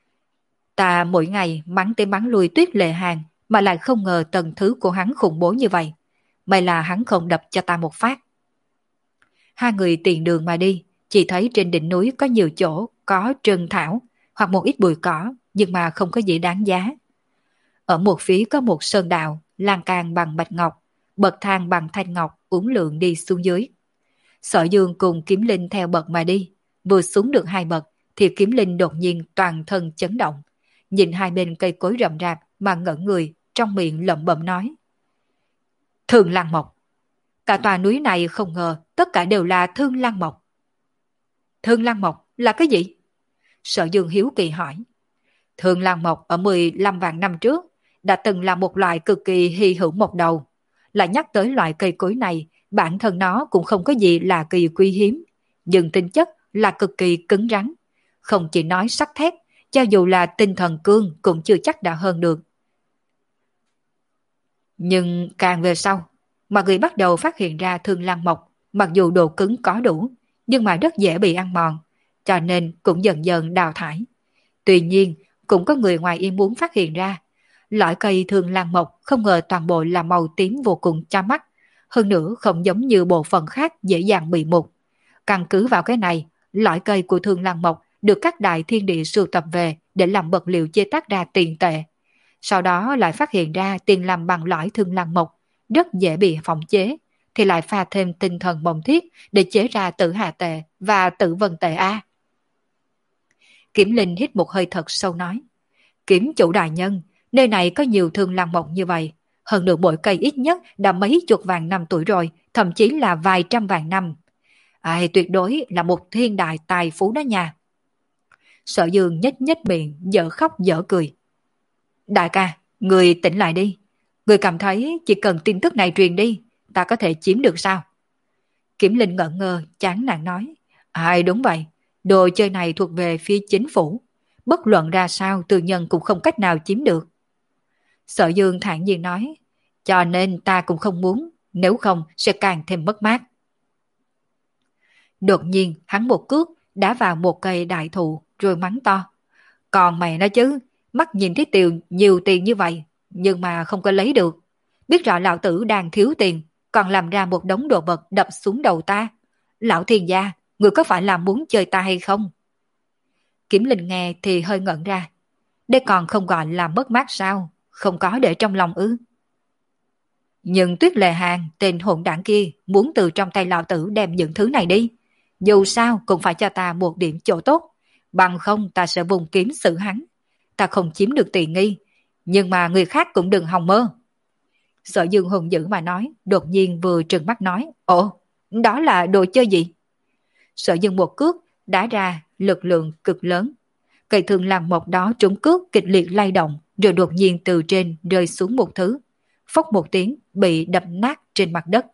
Ta mỗi ngày mắng tới mắng lui Tuyết Lệ Hàng mà lại không ngờ tầng thứ của hắn khủng bố như vậy. May là hắn không đập cho ta một phát. Hai người tiền đường mà đi, chỉ thấy trên đỉnh núi có nhiều chỗ có trân thảo hoặc một ít bụi cỏ, nhưng mà không có gì đáng giá. Ở một phía có một sơn đạo, lan can bằng bạch ngọc, bậc thang bằng thanh ngọc uốn lượn đi xuống dưới. Sở Dương cùng Kiếm Linh theo bậc mà đi, vừa xuống được hai bậc thì Kiếm Linh đột nhiên toàn thân chấn động, nhìn hai bên cây cối rậm rạp mà ngẩn người, trong miệng lẩm bẩm nói: Thương Lan Mộc. Cả tòa núi này không ngờ tất cả đều là Thương Lan Mộc. Thương Lan Mộc là cái gì? Sở Dương hiếu kỳ hỏi. Thương Lan Mộc ở mười lăm vạn năm trước đã từng là một loại cực kỳ hy hữu mộc đầu. Lại nhắc tới loại cây cối này, bản thân nó cũng không có gì là kỳ quý hiếm, nhưng tính chất là cực kỳ cứng rắn. Không chỉ nói sắt thép, cho dù là tinh thần cương cũng chưa chắc đã hơn được. Nhưng càng về sau, mà người bắt đầu phát hiện ra Thương Lan Mộc, mặc dù độ cứng có đủ, nhưng mà rất dễ bị ăn mòn, cho nên cũng dần dần đào thải. Tuy nhiên, cũng có người ngoài ý muốn phát hiện ra, loại cây Thương Lan Mộc không ngờ toàn bộ là màu tím vô cùng chói mắt, hơn nữa không giống như bộ phận khác dễ dàng bị mục. Căn cứ vào cái này, loại cây của Thương Lan Mộc được các đại thiên địa sưu tập về để làm vật liệu chế tác ra tiền tệ. Sau đó lại phát hiện ra tiền làm bằng lõi Thương Lan Mộc rất dễ bị phỏng chế, thì lại pha thêm tinh thần bồng thiết để chế ra tử hà tệ và tử vân tệ A. Kiếm Linh hít một hơi thật sâu nói, Kiếm chủ đại nhân, nơi này có nhiều Thương Lan Mộc như vậy, hơn nữa mỗi cây ít nhất đã mấy chục vạn năm tuổi rồi, thậm chí là vài trăm vạn năm. Ai tuyệt đối là một thiên đại tài phú đó nha. Sở Dương nhếch nhếch miệng, dở khóc dở cười. Đại ca, người tỉnh lại đi. Người cảm thấy chỉ cần tin tức này truyền đi, ta có thể chiếm được sao? Kiếm Linh ngẩn ngơ, chán nản nói. Ai đúng vậy, đồ chơi này thuộc về phía chính phủ. Bất luận ra sao tư nhân cũng không cách nào chiếm được. Sở Dương thản nhiên nói, cho nên ta cũng không muốn, nếu không sẽ càng thêm mất mát. Đột nhiên hắn một cước đá vào một cây đại thụ rồi mắng to. Còn mày nói chứ, mắt nhìn thấy tiền nhiều tiền như vậy, nhưng mà không có lấy được. Biết rõ lão tử đang thiếu tiền, còn làm ra một đống đồ vật đập xuống đầu ta. Lão thiên gia, Người có phải là muốn chơi ta hay không? Kiếm Linh nghe thì hơi ngẩn ra. Đây còn không gọi là mất mát sao? Không có để trong lòng ư? Nhưng Tuyết Lệ Hàng, tên hỗn đảng kia, muốn từ trong tay lão tử đem những thứ này đi. Dù sao cũng phải cho ta một điểm chỗ tốt. Bằng không ta sẽ vùng kiếm xử hắn. Ta không chiếm được tiện nghi. Nhưng mà người khác cũng đừng hòng mơ. Sở Dương hùng dữ mà nói, đột nhiên vừa trừng mắt nói, ồ, đó là đồ chơi gì? Sở Dương một cước đá ra lực lượng cực lớn. Cây thương làm một đó trúng cước kịch liệt lay động, rồi đột nhiên từ trên rơi xuống một thứ. Phốc một tiếng bị đập nát trên mặt đất.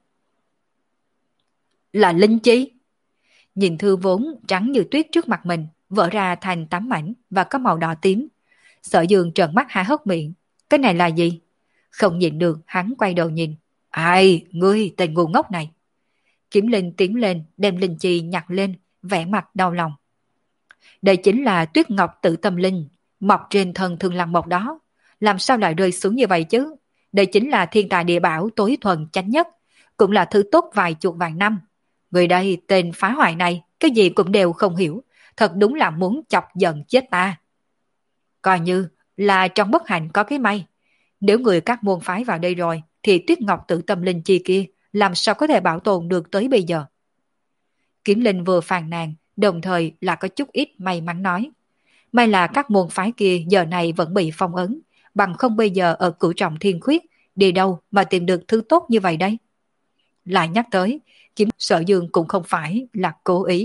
Là linh chi? Nhìn thư vốn trắng như tuyết trước mặt mình, vỡ ra thành tám mảnh và có màu đỏ tím. Sở Dương trợn mắt há hốc miệng. Cái này là gì? Không nhìn được, hắn quay đầu nhìn. Ai, ngươi tên ngu ngốc này. Kiếm Linh tiến lên, đem linh chi nhặt lên, vẻ mặt đau lòng. Đây chính là tuyết ngọc tự tâm linh, mọc trên thân thương lăng mộc đó. Làm sao lại rơi xuống như vậy chứ? Đây chính là thiên tài địa bảo tối thuần chánh nhất, cũng là thứ tốt vài chục vạn năm. Người đây tên phá hoại này, cái gì cũng đều không hiểu, thật đúng là muốn chọc giận chết ta. Coi như là trong bất hạnh có cái may. Nếu người các môn phái vào đây rồi, thì tuyết ngọc tự tâm linh chi kia làm sao có thể bảo tồn được tới bây giờ. Kiếm Linh vừa phàn nàn, đồng thời là có chút ít may mắn nói. May là các môn phái kia giờ này vẫn bị phong ấn, bằng không bây giờ ở cửu trọng thiên khuyết, đi đâu mà tìm được thứ tốt như vậy đây. Lại nhắc tới, Kiếm Sở Dương cũng không phải là cố ý.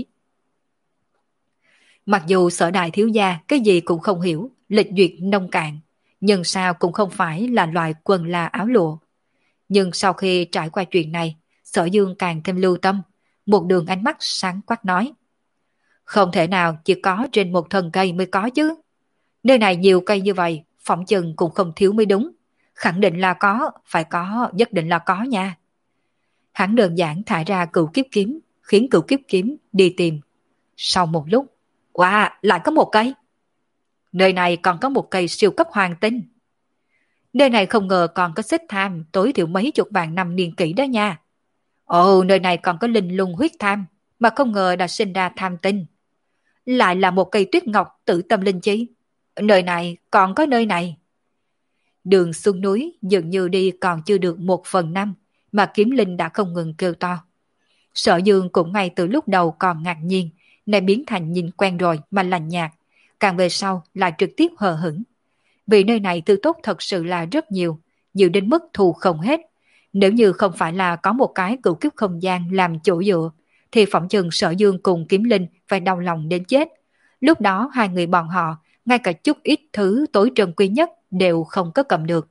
Mặc dù Sở đại thiếu gia cái gì cũng không hiểu, lịch duyệt nông cạn, nhưng sao cũng không phải là loại quần là áo lụa. Nhưng sau khi trải qua chuyện này, Sở Dương càng thêm lưu tâm, một đường ánh mắt sáng quắc nói. Không thể nào chỉ có trên một thân cây mới có chứ. Nơi này nhiều cây như vậy, phỏng chừng cũng không thiếu mới đúng. Khẳng định là có, phải có, nhất định là có nha. Hắn đơn giản thả ra cửu kiếp kiếm, khiến cửu kiếp kiếm đi tìm. Sau một lúc, wow, lại có một cây. Nơi này còn có một cây siêu cấp hoàng tinh. Nơi này không ngờ còn có xích tham tối thiểu mấy chục vạn năm niên kỷ đó nha. Ồ, nơi này còn có linh lung huyết tham, mà không ngờ đã sinh ra tham tinh. Lại là một cây tuyết ngọc tự tâm linh chi. Nơi này còn có nơi này. Đường xuống núi dường như đi còn chưa được một phần năm, mà Kiếm Linh đã không ngừng kêu to. Sở Dương cũng ngay từ lúc đầu còn ngạc nhiên, nay biến thành nhìn quen rồi mà lạnh nhạt, càng về sau lại trực tiếp hờ hững. Vì nơi này thứ tốt thật sự là rất nhiều, nhiều đến mức thù không hết. Nếu như không phải là có một cái cửu kiếp không gian làm chỗ dựa, thì phỏng chừng Sở Dương cùng Kiếm Linh phải đau lòng đến chết. Lúc đó hai người bọn họ, ngay cả chút ít thứ tối trân quý nhất đều không có cầm được.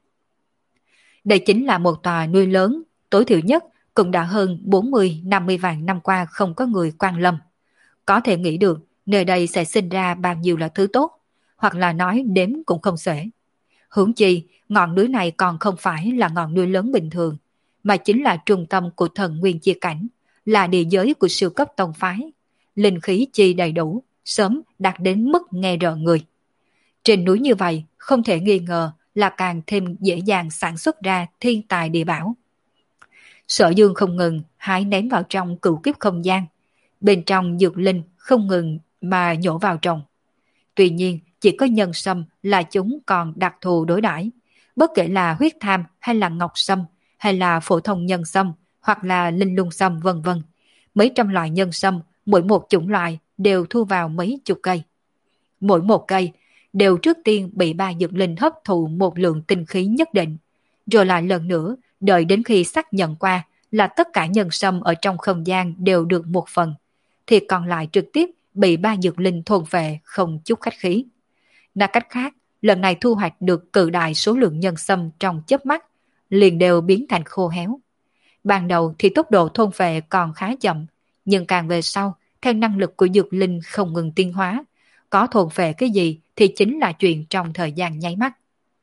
Đây chính là một tòa núi lớn, tối thiểu nhất cũng đã hơn bốn mươi năm mươi vạn năm qua không có người quan lâm. Có thể nghĩ được nơi đây sẽ sinh ra bao nhiêu là thứ tốt, hoặc là nói đếm cũng không xuể. Huống chi, ngọn núi này còn không phải là ngọn núi lớn bình thường, mà chính là trung tâm của thần nguyên chia cảnh, là địa giới của siêu cấp tông phái. Linh khí chi đầy đủ, sớm đạt đến mức nghe rợn người. Trên núi như vậy, không thể nghi ngờ là càng thêm dễ dàng sản xuất ra thiên tài địa bảo. Sở Dương không ngừng hái ném vào trong cửu kiếp không gian. Bên trong dược linh không ngừng mà nhổ vào trong. Tuy nhiên, chỉ có nhân sâm là chúng còn đặc thù đối đãi. Bất kể là huyết tham hay là ngọc sâm, hay là phổ thông nhân sâm, hoặc là linh lung sâm vân vân. Mấy trăm loại nhân sâm, mỗi một chủng loại đều thu vào mấy chục cây. Mỗi một cây đều trước tiên bị ba dược linh hấp thụ một lượng tinh khí nhất định, rồi lại lần nữa đợi đến khi xác nhận qua là tất cả nhân sâm ở trong không gian đều được một phần, thì còn lại trực tiếp bị ba dược linh thôn về không chút khách khí. Nói cách khác, lần này thu hoạch được cự đại số lượng nhân sâm trong chớp mắt, liền đều biến thành khô héo. Ban đầu thì tốc độ thôn về còn khá chậm, nhưng càng về sau, theo năng lực của dược linh không ngừng tiến hóa, có thôn về cái gì thì chính là chuyện trong thời gian nháy mắt.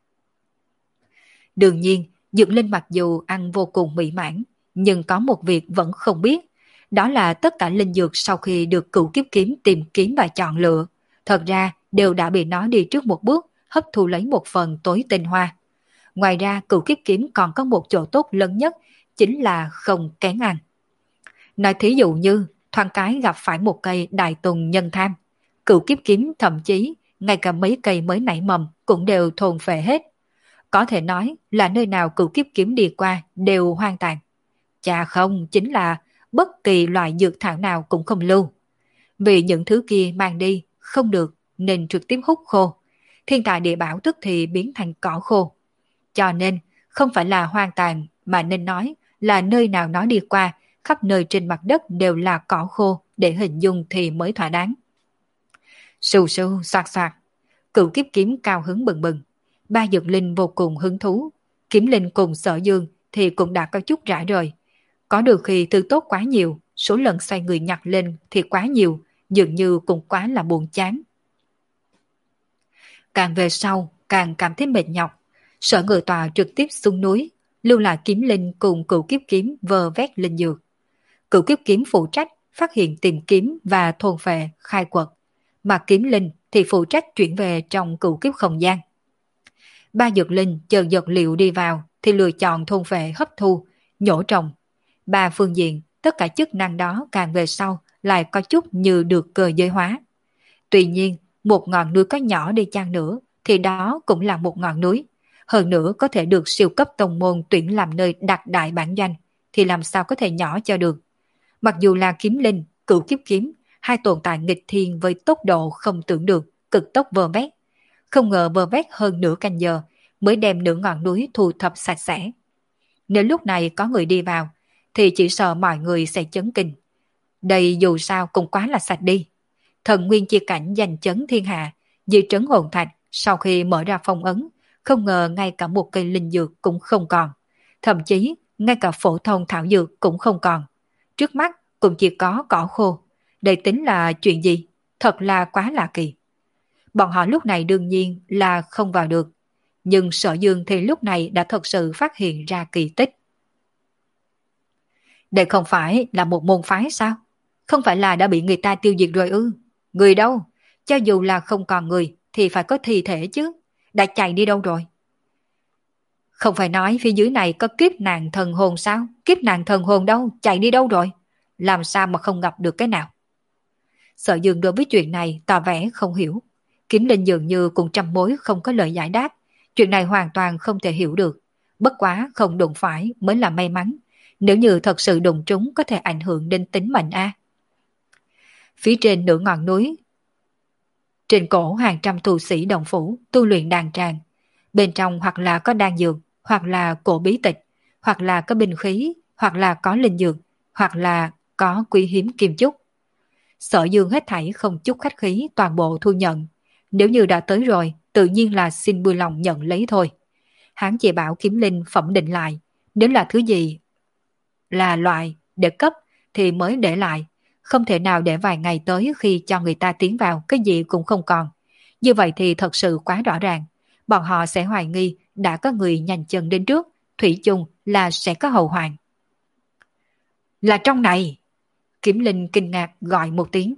Đương nhiên, dược linh mặc dù ăn vô cùng mỹ mãn, nhưng có một việc vẫn không biết, đó là tất cả linh dược sau khi được cửu kiếp kiếm tìm kiếm và chọn lựa, thật ra đều đã bị nó đi trước một bước, hấp thu lấy một phần tối tinh hoa. Ngoài ra, cửu kiếp kiếm còn có một chỗ tốt lớn nhất, chính là không kén ăn. Nói thí dụ như, thoáng cái gặp phải một cây đại tùng nhân tham. Cửu kiếp kiếm thậm chí ngay cả mấy cây mới nảy mầm cũng đều thôn phệ hết. Có thể nói là nơi nào cửu kiếp kiếm đi qua đều hoang tàn. Chà không, chính là bất kỳ loại dược thảo nào cũng không lưu. Vì những thứ kia mang đi không được nên trực tiếp hút khô. Thiên tài địa bảo tức thì biến thành cỏ khô. Cho nên không phải là hoang tàn mà nên nói là nơi nào nó đi qua, khắp nơi trên mặt đất đều là cỏ khô để hình dung thì mới thỏa đáng. Sù sù soạt soạt, cửu kiếp kiếm cao hứng bừng bừng. Ba dược linh vô cùng hứng thú. Kiếm linh cùng Sở Dương thì cũng đã có chút rã rời. Có được khi thứ tốt quá nhiều, số lần xoay người nhặt lên thì quá nhiều, dường như cũng quá là buồn chán. Càng về sau, càng cảm thấy mệt nhọc. Sở Ngự Tọa trực tiếp xuống núi, lưu lại kiếm linh cùng cửu kiếp kiếm vơ vét linh dược. Cửu kiếp kiếm phụ trách phát hiện tìm kiếm và thôn phệ khai quật, mà kiếm linh thì phụ trách chuyển về trong cửu kiếp không gian. Ba dược linh chờ dược liệu đi vào thì lựa chọn thôn phệ hấp thu, nhổ trồng. Ba phương diện, tất cả chức năng đó càng về sau lại có chút như được cơ giới hóa. Tuy nhiên, một ngọn núi có nhỏ đi chăng nữa thì đó cũng là một ngọn núi. Hơn nữa có thể được siêu cấp tông môn tuyển làm nơi đặt đại bản doanh thì làm sao có thể nhỏ cho được. Mặc dù là kiếm linh, cửu kiếp kiếm, hai tồn tại nghịch thiên với tốc độ không tưởng được, cực tốc vơ vét. Không ngờ vơ vét hơn nửa canh giờ mới đem nửa ngọn núi thu thập sạch sẽ. Nếu lúc này có người đi vào thì chỉ sợ mọi người sẽ chấn kinh. Đây dù sao cũng quá là sạch đi. Thần nguyên chi cảnh giành chấn thiên hạ, di trấn hồn thạch sau khi mở ra phong ấn, không ngờ ngay cả một cây linh dược cũng không còn. Thậm chí ngay cả phổ thông thảo dược cũng không còn. Trước mắt cũng chỉ có cỏ khô. Đây tính là chuyện gì? Thật là quá lạ kỳ. Bọn họ lúc này đương nhiên là không vào được. Nhưng Sở Dương thì lúc này đã thật sự phát hiện ra kỳ tích. Đây không phải là một môn phái sao? Không phải là đã bị người ta tiêu diệt rồi ư? Người đâu? Cho dù là không còn người thì phải có thi thể chứ. Đã chạy đi đâu rồi? Không phải nói phía dưới này có kiếp nạn thần hồn sao? Kiếp nạn thần hồn đâu? Chạy đi đâu rồi? Làm sao mà không gặp được cái nào? Sở Dương đối với chuyện này tỏ vẻ không hiểu. Kiếm linh dường như cũng trăm mối không có lời giải đáp. Chuyện này hoàn toàn không thể hiểu được. Bất quá không đụng phải mới là may mắn. Nếu như thật sự đụng trúng có thể ảnh hưởng đến tính mệnh a. Phía trên nửa ngọn núi, trên cổ hàng trăm tu sĩ đồng phủ tu luyện đàn tràng. Bên trong hoặc là có đan dược, hoặc là cổ bí tịch, hoặc là có binh khí, hoặc là có linh dược, hoặc là có quý hiếm kim chúc. Sở Dương hết thảy không chút khách khí toàn bộ thu nhận. Nếu như đã tới rồi, tự nhiên là xin vui lòng nhận lấy thôi. Hắn chỉ bảo kiếm linh phẩm định lại, nếu là thứ gì là loại để cấp thì mới để lại. Không thể nào để vài ngày tới khi cho người ta tiến vào cái gì cũng không còn. Như vậy thì thật sự quá rõ ràng. Bọn họ sẽ hoài nghi đã có người nhanh chân đến trước, thủy chung là sẽ có hậu hoạn. Là trong này! Kiếm linh kinh ngạc gọi một tiếng.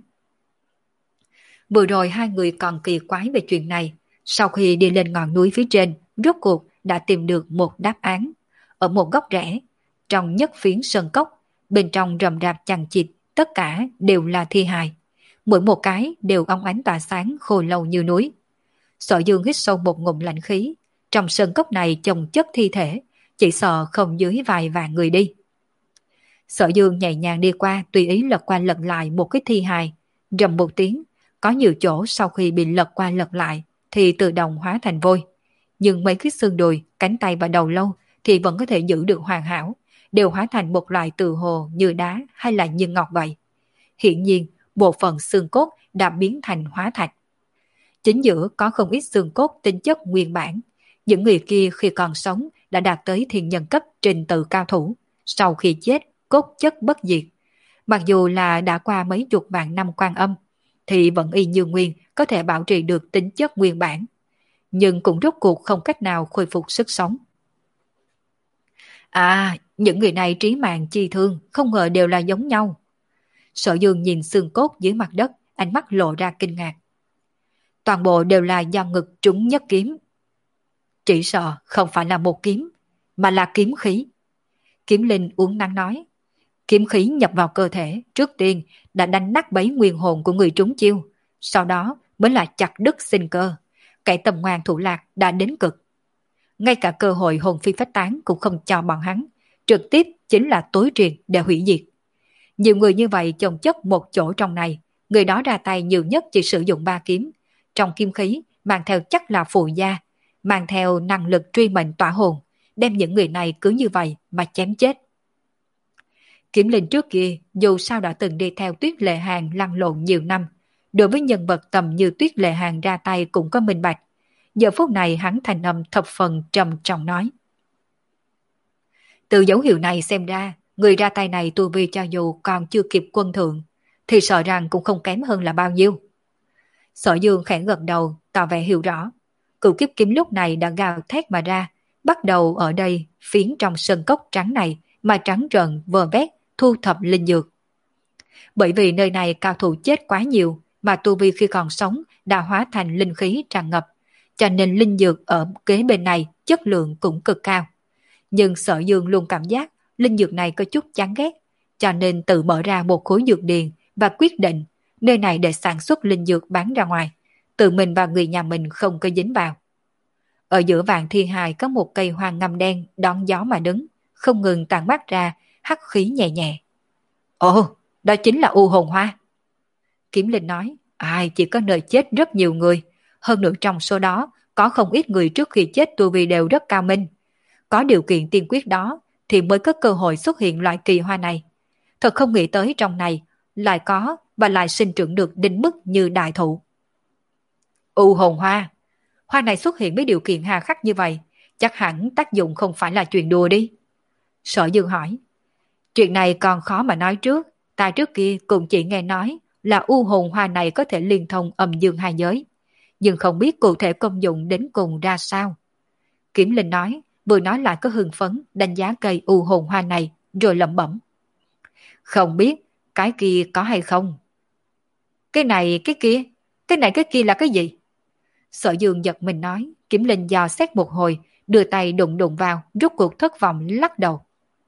Vừa rồi hai người còn kỳ quái về chuyện này. Sau khi đi lên ngọn núi phía trên, rốt cuộc đã tìm được một đáp án. Ở một góc rẽ, trong nhất phiến sơn cốc, bên trong rầm rạp chằng chịt, tất cả đều là thi hài. Mỗi một cái đều óng ánh tỏa sáng khô lâu như núi. Sở Dương hít sâu một ngụm lạnh khí. Trong sơn cốc này chồng chất thi thể, chỉ sợ không dưới vài vạn người đi. Sở Dương nhẹ nhàng đi qua, tùy ý lật qua lật lại một cái thi hài. Rầm một tiếng, có nhiều chỗ sau khi bị lật qua lật lại thì tự động hóa thành vôi. Nhưng mấy cái xương đùi, cánh tay và đầu lâu thì vẫn có thể giữ được hoàn hảo, đều hóa thành một loại từ hồ như đá hay là như ngọc vậy. Hiển nhiên, bộ phận xương cốt đã biến thành hóa thạch. Chính giữa có không ít xương cốt tính chất nguyên bản. Những người kia khi còn sống đã đạt tới thiên nhân cấp trình tự cao thủ. Sau khi chết, cốt chất bất diệt. Mặc dù là đã qua mấy chục vạn năm quan âm, thì vẫn y như nguyên có thể bảo trì được tính chất nguyên bản. Nhưng cũng rốt cuộc không cách nào khôi phục sức sống. À, những người này trí mạng chi thương, không ngờ đều là giống nhau. Sở Dương nhìn xương cốt dưới mặt đất, ánh mắt lộ ra kinh ngạc. Toàn bộ đều là do ngực trúng nhất kiếm. Chỉ sợ không phải là một kiếm, mà là kiếm khí. Kiếm linh uống năng nói. Kiếm khí nhập vào cơ thể, trước tiên đã đánh nát bấy nguyên hồn của người trúng chiêu, sau đó mới là chặt đứt sinh cơ. Kẻ tầm ngoan thủ lạc đã đến cực. Ngay cả cơ hội hồn phi phách tán cũng không cho bọn hắn, trực tiếp chính là tối triệt để hủy diệt. Nhiều người như vậy chồng chất một chỗ trong này, người đó ra tay nhiều nhất chỉ sử dụng ba kiếm. Trong kim khí mang theo chắc là phù gia, mang theo năng lực truy mệnh tỏa hồn, đem những người này cứ như vậy mà chém chết. Kiếm Linh trước kia dù sao đã từng đi theo Tuyết Lệ Hàng lăn lộn nhiều năm, đối với nhân vật tầm như Tuyết Lệ Hàng ra tay cũng có minh bạch. Giờ phút này hắn thành âm thập phần trầm trọng nói. Từ dấu hiệu này xem ra, người ra tay này tu vi cho dù còn chưa kịp quân thượng, thì sợ rằng cũng không kém hơn là bao nhiêu. Sở Dương khẽ gật đầu, tỏ vẻ hiểu rõ. Cửu kiếp kiếm lúc này đã gào thét mà ra, bắt đầu ở đây phiến trong sân cốc trắng này mà trắng trợn vờ vét thu thập linh dược. Bởi vì nơi này cao thủ chết quá nhiều, mà tu vi khi còn sống đã hóa thành linh khí tràn ngập, cho nên linh dược ở kế bên này chất lượng cũng cực cao. Nhưng Sở Dương luôn cảm giác linh dược này có chút chán ghét, cho nên tự mở ra một khối dược điền và quyết định nơi này để sản xuất linh dược bán ra ngoài, tự mình và người nhà mình không có dính vào. Ở giữa vạn thiên hài có một cây hoa ngâm đen đón gió mà đứng, không ngừng tản mát ra hắc khí nhẹ nhẹ. Ồ, đó chính là u hồn hoa. Kiếm Linh nói, ai chỉ có nơi chết rất nhiều người, hơn nữa trong số đó có không ít người trước khi chết tu vi đều rất cao minh. Có điều kiện tiên quyết đó thì mới có cơ hội xuất hiện loại kỳ hoa này. Thật không nghĩ tới trong này lại có và lại sinh trưởng được đến mức như đại thụ. U hồn hoa. Hoa này xuất hiện với điều kiện hà khắc như vậy, chắc hẳn tác dụng không phải là chuyện đùa đi. Sở Dương hỏi. Chuyện này còn khó mà nói trước, ta trước kia cũng chỉ nghe nói là u hồn hoa này có thể liên thông âm dương hai giới, nhưng không biết cụ thể công dụng đến cùng ra sao. Kiếm Linh nói, vừa nói lại có hưng phấn đánh giá cây u hồn hoa này rồi lẩm bẩm. Không biết cái kia có hay không? Cái này cái kia, cái này cái kia là cái gì? Sở Dương giật mình nói, Kiếm Linh dò xét một hồi, đưa tay đụng đụng vào, rút cuộc thất vọng lắc đầu.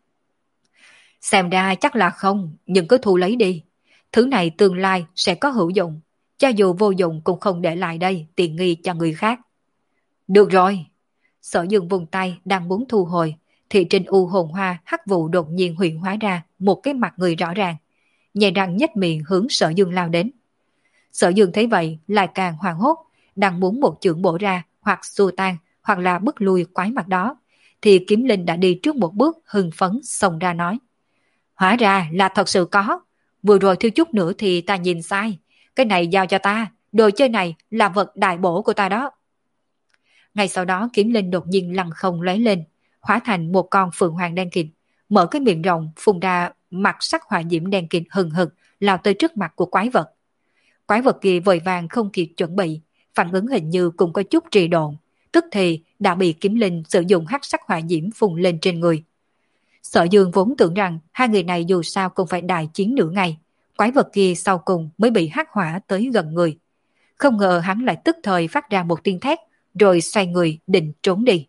Xem ra chắc là không, nhưng cứ thu lấy đi. Thứ này tương lai sẽ có hữu dụng, cho dù vô dụng cũng không để lại đây tiện nghi cho người khác. Được rồi. Sở Dương vùng tay đang muốn thu hồi, thì trên u hồn hoa hắc vụ đột nhiên hiện hóa ra một cái mặt người rõ ràng, nhẹ răng nhếch miệng hướng Sở Dương lao đến. Sở Dương thấy vậy lại càng hoảng hốt, đang muốn một chưởng bổ ra hoặc xua tan hoặc là bức lui quái mặt đó, thì Kiếm Linh đã đi trước một bước hưng phấn xông ra nói. Hóa ra là thật sự có, vừa rồi thiếu chút nữa thì ta nhìn sai, cái này giao cho ta, đồ chơi này là vật đại bổ của ta đó. Ngay sau đó Kiếm Linh đột nhiên lăn không lóe lên, hóa thành một con phượng hoàng đen kịt, mở cái miệng rộng phun ra mặt sắc hỏa diễm đen kịt hừng hực lao tới trước mặt của quái vật. Quái vật kia vội vàng không kịp chuẩn bị, phản ứng hình như cũng có chút trì độn, tức thì đã bị Kiếm Linh sử dụng hắc sắc hỏa diễm phun lên trên người. Sở Dương vốn tưởng rằng hai người này dù sao cũng phải đại chiến nửa ngày, quái vật kia sau cùng mới bị hắc hỏa tới gần người. Không ngờ hắn lại tức thời phát ra một tiếng thét, rồi xoay người định trốn đi.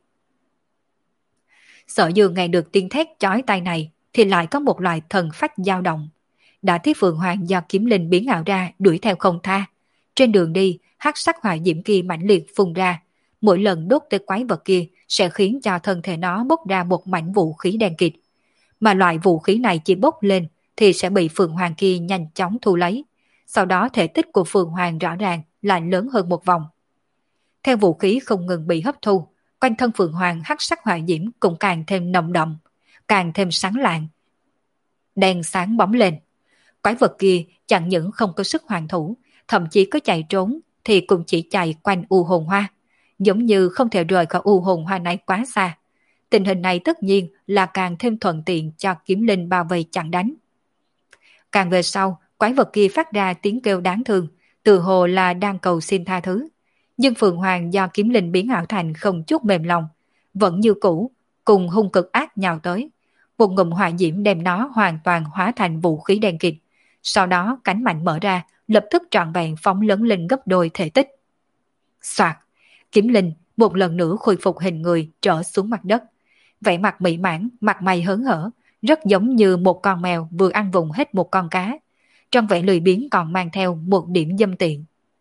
Sở Dương nghe được tiếng thét chói tai này thì lại có một loại thần phách dao động. Đã thấy Phượng Hoàng do Kiếm Linh biến ảo ra đuổi theo không tha. Trên đường đi, hắc sắc hỏa diễm kia mãnh liệt phun ra, mỗi lần đốt tới quái vật kia sẽ khiến cho thân thể nó bốc ra một mảnh vũ khí đen kịt. Mà loại vũ khí này chỉ bốc lên thì sẽ bị Phượng Hoàng kia nhanh chóng thu lấy. Sau đó thể tích của Phượng Hoàng rõ ràng lại lớn hơn một vòng. Theo vũ khí không ngừng bị hấp thu, quanh thân Phượng Hoàng hắc sắc hỏa diễm cũng càng thêm nồng đậm, càng thêm sáng lạng. Đèn sáng bóng lên. Quái vật kia chẳng những không có sức hoàn thủ, thậm chí có chạy trốn thì cũng chỉ chạy quanh u hồn hoa, giống như không thể rời khỏi u hồn hoa này quá xa. Tình hình này tất nhiên là càng thêm thuận tiện cho Kiếm Linh bao vây chặn đánh. Càng về sau, quái vật kia phát ra tiếng kêu đáng thương, tự hồ là đang cầu xin tha thứ. Nhưng Phượng Hoàng do Kiếm Linh biến ảo thành không chút mềm lòng, vẫn như cũ, cùng hung cực ác nhào tới. Một ngụm hỏa diễm đem nó hoàn toàn hóa thành vũ khí đen kịt. Sau đó cánh mạnh mở ra, lập tức trọn vẹn phóng lớn lên gấp đôi thể tích. Soạt, Kiếm Linh một lần nữa khôi phục hình người trở xuống mặt đất. Vẻ mặt mỹ mãn, mặt mày hớn hở, rất giống như một con mèo vừa ăn vụng hết một con cá, trong vẻ lười biếng còn mang theo một điểm dâm tiện.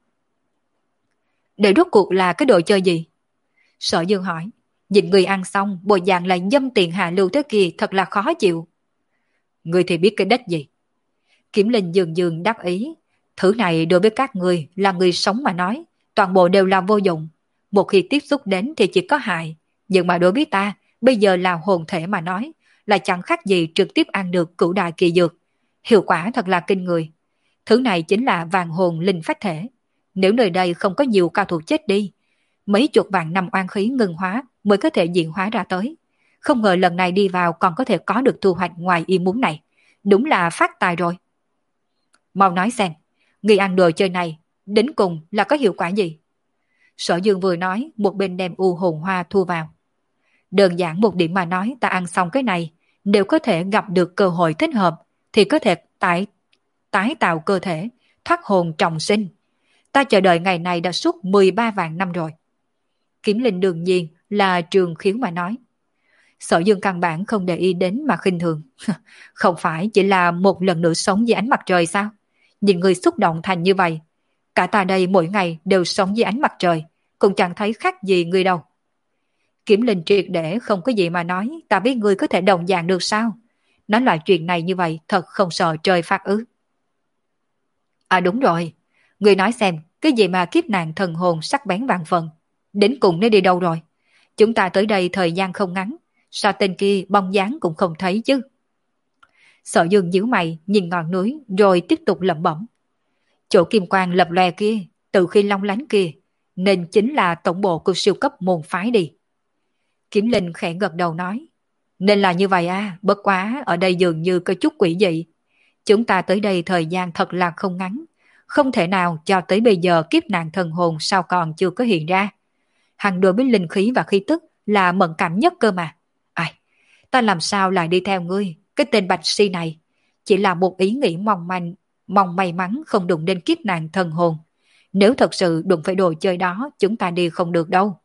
Để rốt cuộc là cái đồ chơi gì? Sở Dương hỏi. Nhìn người ăn xong, bộ dạng lại dâm tiện hạ lưu thế kia thật là khó chịu. Người thì biết cái đếch gì? Kiểm Linh dường dường đáp ý. Thứ này đối với các người là người sống mà nói, toàn bộ đều là vô dụng. Một khi tiếp xúc đến thì chỉ có hại. Nhưng mà đối với ta, bây giờ là hồn thể mà nói, là chẳng khác gì trực tiếp ăn được cửu đại kỳ dược. Hiệu quả thật là kinh người. Thứ này chính là vàng hồn linh phách thể. Nếu nơi đây không có nhiều cao thủ chết đi, mấy chục vạn năm oan khí ngừng hóa mới có thể diễn hóa ra tới. Không ngờ lần này đi vào còn có thể có được thu hoạch ngoài ý muốn này. Đúng là phát tài rồi. Mau nói xem, người ăn đồ chơi này, đến cùng là có hiệu quả gì? Sở Dương vừa nói, một bên đem u hồn hoa thu vào. Đơn giản một điểm mà nói, ta ăn xong cái này, nếu có thể gặp được cơ hội thích hợp, thì có thể tái, tái tạo cơ thể, thoát hồn trọng sinh. Ta chờ đợi ngày này đã suốt mười ba vạn năm rồi. Kiếm Linh đương nhiên là trường khiếu mà nói. Sở Dương căn bản không để ý đến mà khinh thường. Không phải chỉ là một lần nữa sống dưới ánh mặt trời sao? Nhìn người xúc động thành như vậy. Cả ta đây mỗi ngày đều sống dưới ánh mặt trời, cũng chẳng thấy khác gì người đâu. Kiếm Linh triệt để không có gì mà nói, ta biết người có thể đồng dạng được sao? Nói loại chuyện này như vậy thật không sợ trời phạt ư? À đúng rồi, người nói xem, cái gì mà kiếp nạn thần hồn sắc bén vạn phần, đến cùng nó đi đâu rồi? Chúng ta tới đây thời gian không ngắn, sao tên kia bóng dáng cũng không thấy chứ? Sở Dương nhíu mày nhìn ngọn núi rồi tiếp tục lẩm bẩm. Chỗ kim quang lập lòe kia, từ khi long lánh kia, nên chính là tổng bộ của siêu cấp môn phái đi. Kiếm Linh khẽ gật đầu nói. Nên là như vậy à, bất quá ở đây dường như có chút quỷ dị. Chúng ta tới đây thời gian thật là không ngắn, không thể nào cho tới bây giờ kiếp nạn thần hồn sao còn chưa có hiện ra. Hằng đối với linh khí và khí tức là mẫn cảm nhất cơ mà. Ai, ta làm sao lại đi theo ngươi, cái tên Bạch Si này. Chỉ là một ý nghĩ mong manh, mong may mắn không đụng đến kiếp nạn thần hồn. Nếu thật sự đụng phải đồ chơi đó, chúng ta đi không được đâu.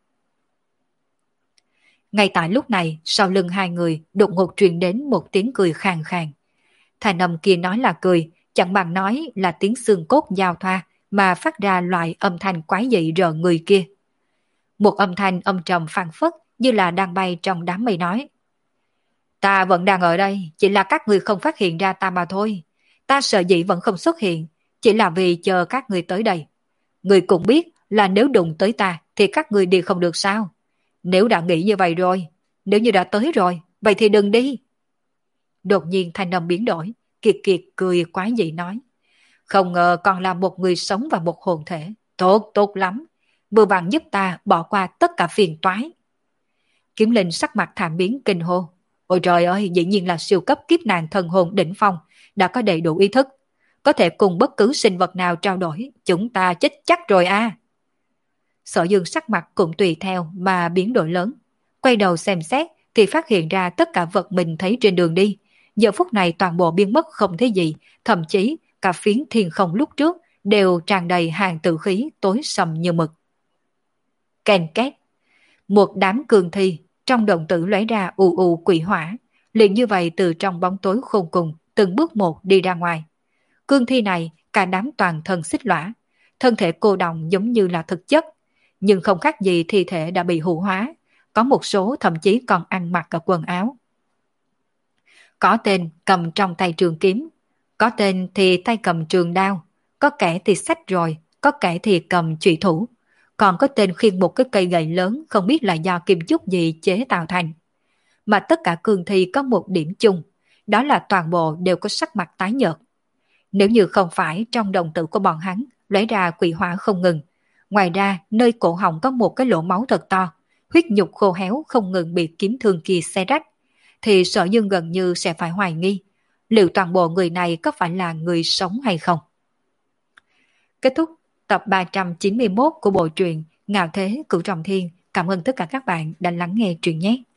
Ngay tại lúc này, sau lưng hai người đột ngột truyền đến một tiếng cười khàn khàn. Thanh âm kia nói là cười, chẳng bằng nói là tiếng xương cốt giao thoa mà phát ra loại âm thanh quái dị rờ người kia. Một âm thanh âm trầm phảng phất như là đang bay trong đám mây nói. Ta vẫn đang ở đây, chỉ là các người không phát hiện ra ta mà thôi. Ta sợ dĩ vẫn không xuất hiện, chỉ là vì chờ các người tới đây. Người cũng biết là nếu đụng tới ta thì các người đi không được sao. Nếu đã nghĩ như vậy rồi, nếu như đã tới rồi, vậy thì đừng đi. Đột nhiên thanh âm biến đổi, Kiệt Kiệt cười quái dị nói. Không ngờ còn là một người sống và một hồn thể. Tốt, tốt lắm. Vừa vặn giúp ta bỏ qua tất cả phiền toái. Kiếm Linh sắc mặt thảm biến kinh hô. Ôi trời ơi, dĩ nhiên là siêu cấp kiếp nạn thần hồn đỉnh phong, đã có đầy đủ ý thức. Có thể cùng bất cứ sinh vật nào trao đổi, chúng ta chết chắc rồi a. Sở Dương sắc mặt cũng tùy theo mà biến đổi lớn. Quay đầu xem xét thì phát hiện ra tất cả vật mình thấy trên đường đi. Giờ phút này toàn bộ biến mất không thấy gì, thậm chí cả phiến thiên không lúc trước đều tràn đầy hàng tử khí tối sầm như mực. Kèn két. Một đám cường thi trong động tử lóe ra ù ù quỷ hỏa, liền như vậy từ trong bóng tối khôn cùng từng bước một đi ra ngoài. Cương thi này cả đám toàn thân xích lõa, thân thể cô đọng giống như là thực chất, nhưng không khác gì thi thể đã bị hủ hóa, có một số thậm chí còn ăn mặc cả quần áo. Có tên cầm trong tay trường kiếm, có tên thì tay cầm trường đao, có kẻ thì xách rồi, có kẻ thì cầm trụy thủ, còn có tên khiêng một cái cây gậy lớn không biết là do kim chúc gì chế tạo thành. Mà tất cả cương thi có một điểm chung, đó là toàn bộ đều có sắc mặt tái nhợt. Nếu như không phải trong đồng tử của bọn hắn lóe ra quỷ hỏa không ngừng, ngoài ra nơi cổ họng có một cái lỗ máu thật to, huyết nhục khô héo không ngừng bị kiếm thương kia xé rách, thì Sở Dương gần như sẽ phải hoài nghi liệu toàn bộ người này có phải là người sống hay không. Kết thúc tập ba trăm chín mươi mốt của bộ truyện Ngạo Thế Cửu Trọng Thiên. Cảm ơn tất cả các bạn đã lắng nghe truyện nhé.